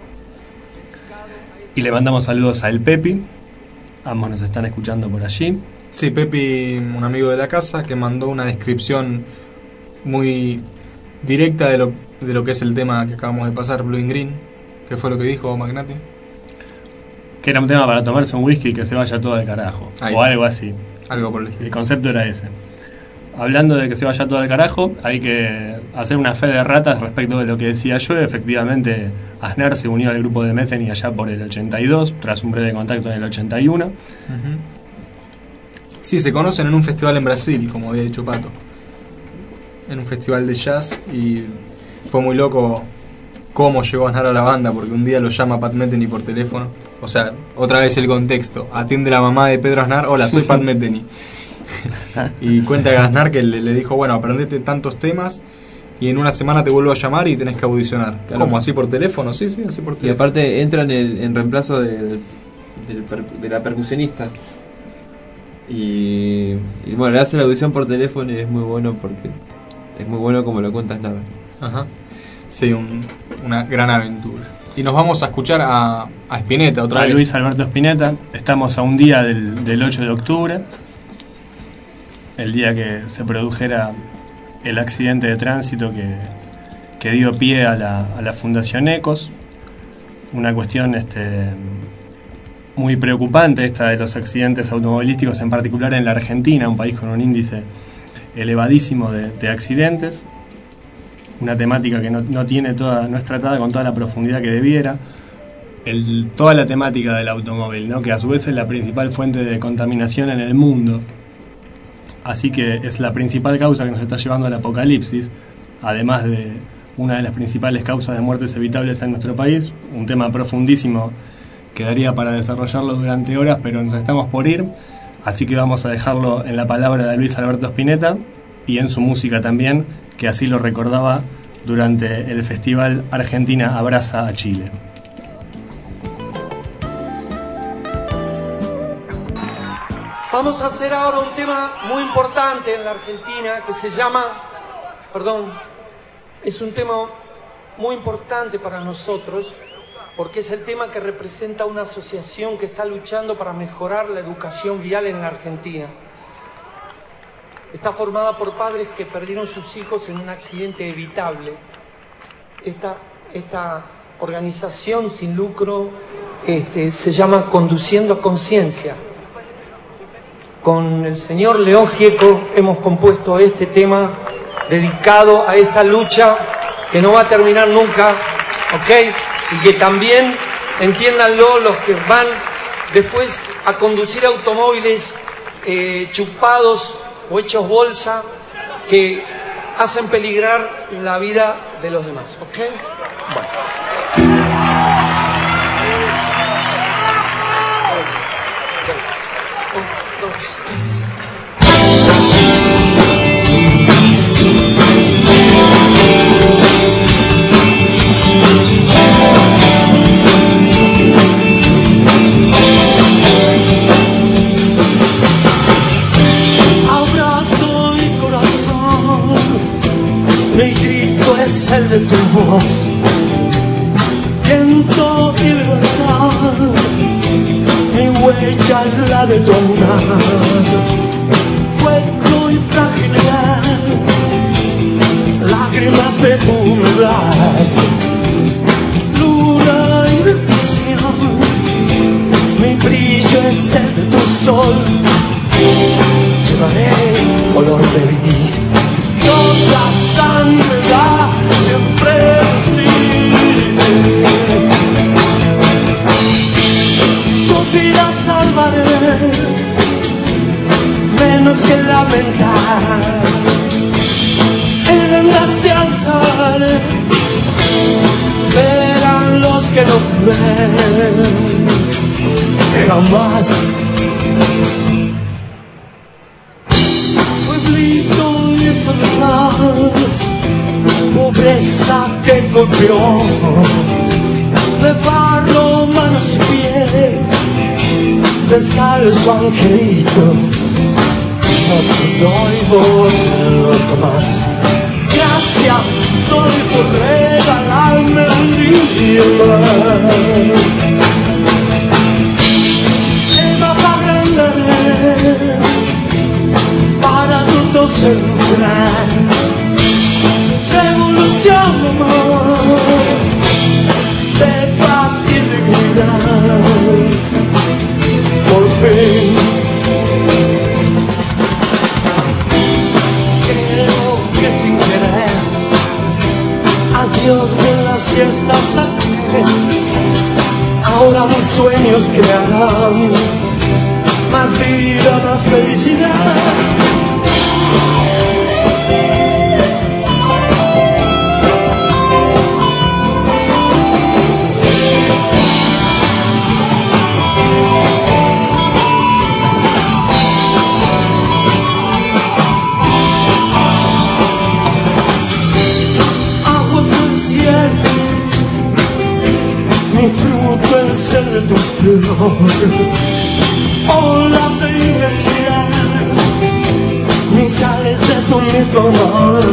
Y le mandamos saludos a El Pepi. Ambos nos están escuchando por allí. Sí, Pepi, un amigo de la casa, que mandó una descripción muy directa de lo, de lo que es el tema que acabamos de pasar, Blue and Green. ¿Qué fue lo que dijo Magnati? Que era un tema para tomarse un whisky y que se vaya todo al carajo. Ahí. O algo así. Algo por el estilo. El concepto era ese. Hablando de que se vaya todo al carajo, hay que hacer una fe de ratas respecto de lo que decía yo. Efectivamente, Aznar se unió al grupo de Metheny allá por el ochenta y dos, tras un breve contacto en el ochenta y uno. Uh-huh. Sí, se conocen en un festival en Brasil, como había dicho Pato. En un festival de jazz, y fue muy loco cómo llegó Aznar a la banda, porque un día lo llama Pat Metheny por teléfono. O sea, otra vez el contexto. Atiende la mamá de Pedro Aznar: hola, soy Pat Metheny. Y cuenta Aznar que le, le dijo: bueno, aprendete tantos temas y en una semana te vuelvo a llamar y tenés que audicionar. Claro. ¿Cómo? ¿Así por teléfono? Sí, sí, así por teléfono. Y aparte entra en, el, en reemplazo de, del per, de la percusionista. Y, y bueno, le hace la audición por teléfono y es muy bueno, porque es muy bueno como lo cuenta Aznar. Ajá. Sí, un, una gran aventura. Y nos vamos a escuchar a, a Spinetta otra a vez. Luis Alberto Spinetta. Estamos a un día del, del ocho de octubre, el día que se produjera el accidente de tránsito que, que dio pie a la, a la Fundación Ecos. Una cuestión este, muy preocupante esta de los accidentes automovilísticos, en particular en la Argentina, un país con un índice elevadísimo de, de accidentes. Una temática que no, no tiene toda, no es tratada con toda la profundidad que debiera. El, toda la temática del automóvil, ¿no? Que a su vez es la principal fuente de contaminación en el mundo. Así que es la principal causa que nos está llevando al apocalipsis, además de una de las principales causas de muertes evitables en nuestro país. Un tema profundísimo que daría para desarrollarlo durante horas, pero nos estamos por ir. Así que vamos a dejarlo en la palabra de Luis Alberto Spinetta y en su música también, que así lo recordaba durante el festival Argentina Abraza a Chile. Vamos a hacer ahora un tema muy importante en la Argentina que se llama, perdón, es un tema muy importante para nosotros porque es el tema que representa una asociación que está luchando para mejorar la educación vial en la Argentina. Está formada por padres que perdieron sus hijos en un accidente evitable. Esta, esta organización sin lucro este, se llama Conduciendo a Conciencia. Con el señor León Gieco hemos compuesto este tema dedicado a esta lucha que no va a terminar nunca, ¿ok? Y que también, entiéndanlo, los que van después a conducir automóviles eh, chupados o hechos bolsa, que hacen peligrar la vida de los demás, ¿ok? Bueno. Abrazo y corazón, mi grito es el de tu voz, viento y libertad, mi huella es la de tu andar, fuego y fragilidad, lágrimas de humedad, luna y visión, mi brillo es el de tu sol, llevaré olor de vivir, toda sangre da siempre decir, tu vida salvaré, menos que lamentar, en de alzar, verán los que no ven, que jamás escorpión, de barro, manos y pies, descalzo angelito, no te doy vos lo tomás. Gracias doy por regalarme un día más. El mapa grande para todo central, revolución de paz y dignidad. Por fin creo que sin querer adiós de las siestas aquí. Ahora mis sueños crearán más vida, más felicidad. Mi fruto es el de tu flor, olas de inmensidad, mis sales de tu mismo amor,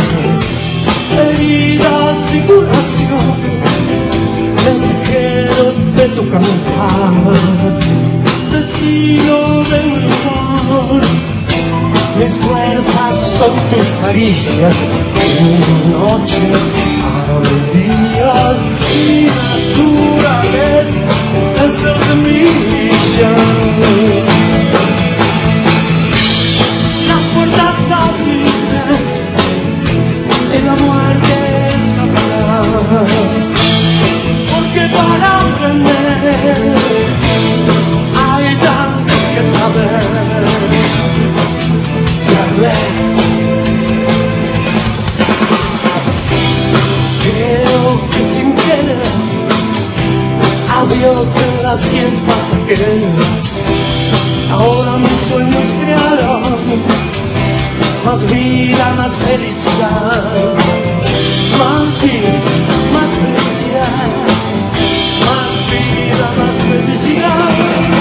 heridas y curación, mensajero de tu cantar, testigo de un amor. Mis fuerzas son tus caricias, mi noche para los días, mi naturaleza es ser semilla. Las puertas abrirán y la muerte escapará, porque para aprender hay tanto que saber. Creo que sin querer adiós de las siestas aquel. Ahora mis sueños crearon más vida, más felicidad, más vida, más felicidad, más vida, más felicidad.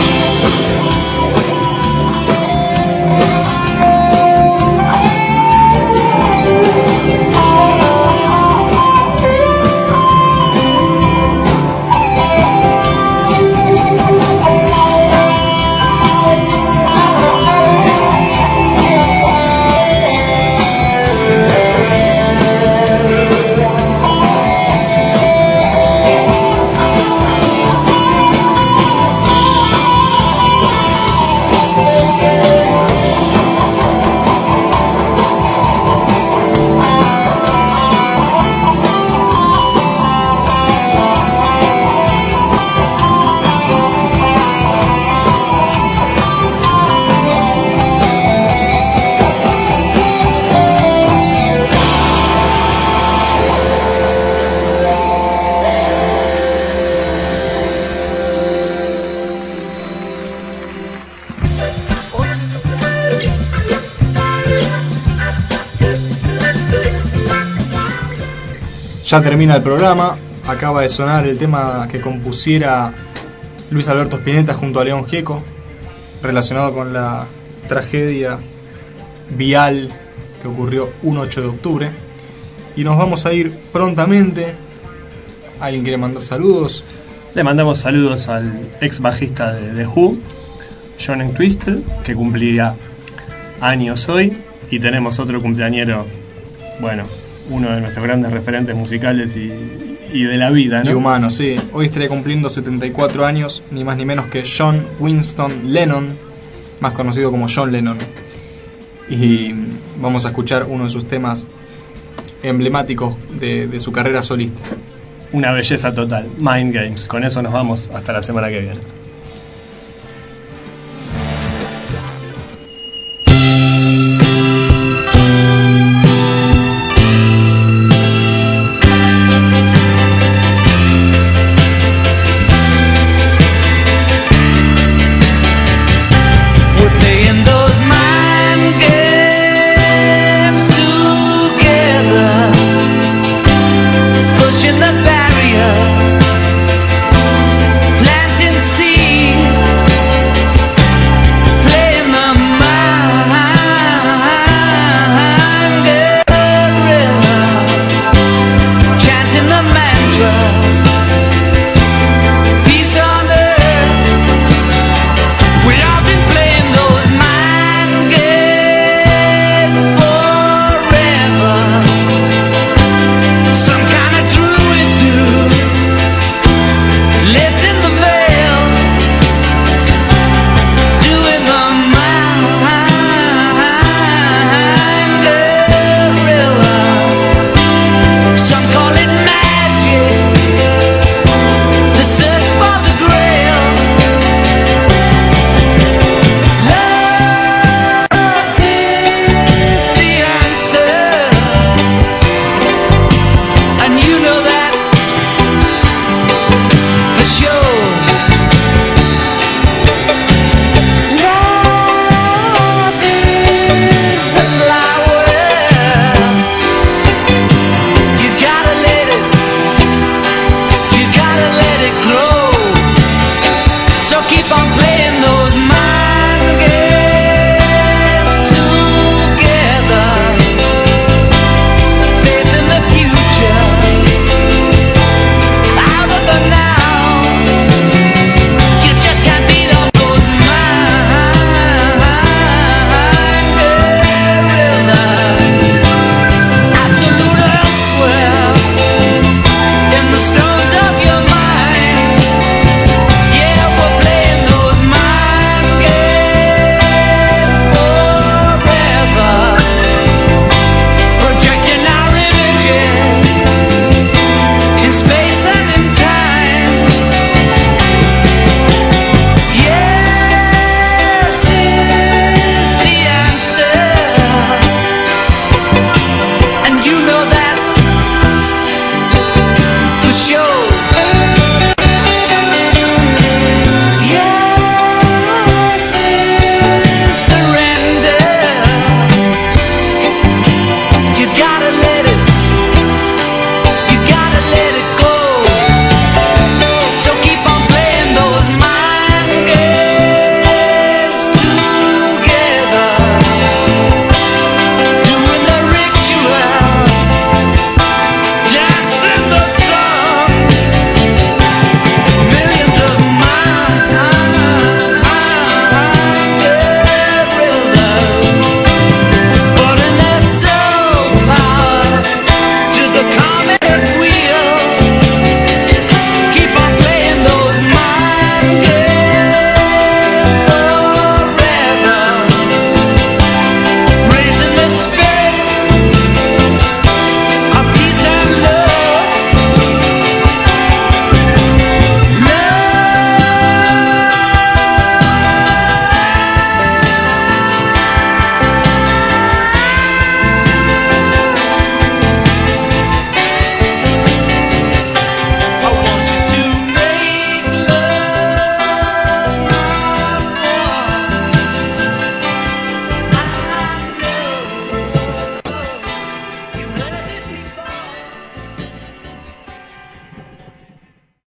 Ya termina el programa, acaba de sonar el tema que compusiera Luis Alberto Spinetta junto a León Gieco, relacionado con la tragedia vial que ocurrió un ocho de octubre. Y nos vamos a ir prontamente. ¿Alguien quiere mandar saludos? Le mandamos saludos al ex bajista de The Who, John Entwistle, que cumplirá años hoy. Y tenemos otro cumpleañero, bueno, uno de nuestros grandes referentes musicales y, y de la vida, ¿no? Y humano, sí. Hoy estaría cumpliendo setenta y cuatro años, ni más ni menos que John Winston Lennon, más conocido como John Lennon. Y vamos a escuchar uno de sus temas emblemáticos de, de su carrera solista. Una belleza total, Mind Games. Con eso nos vamos hasta la semana que viene.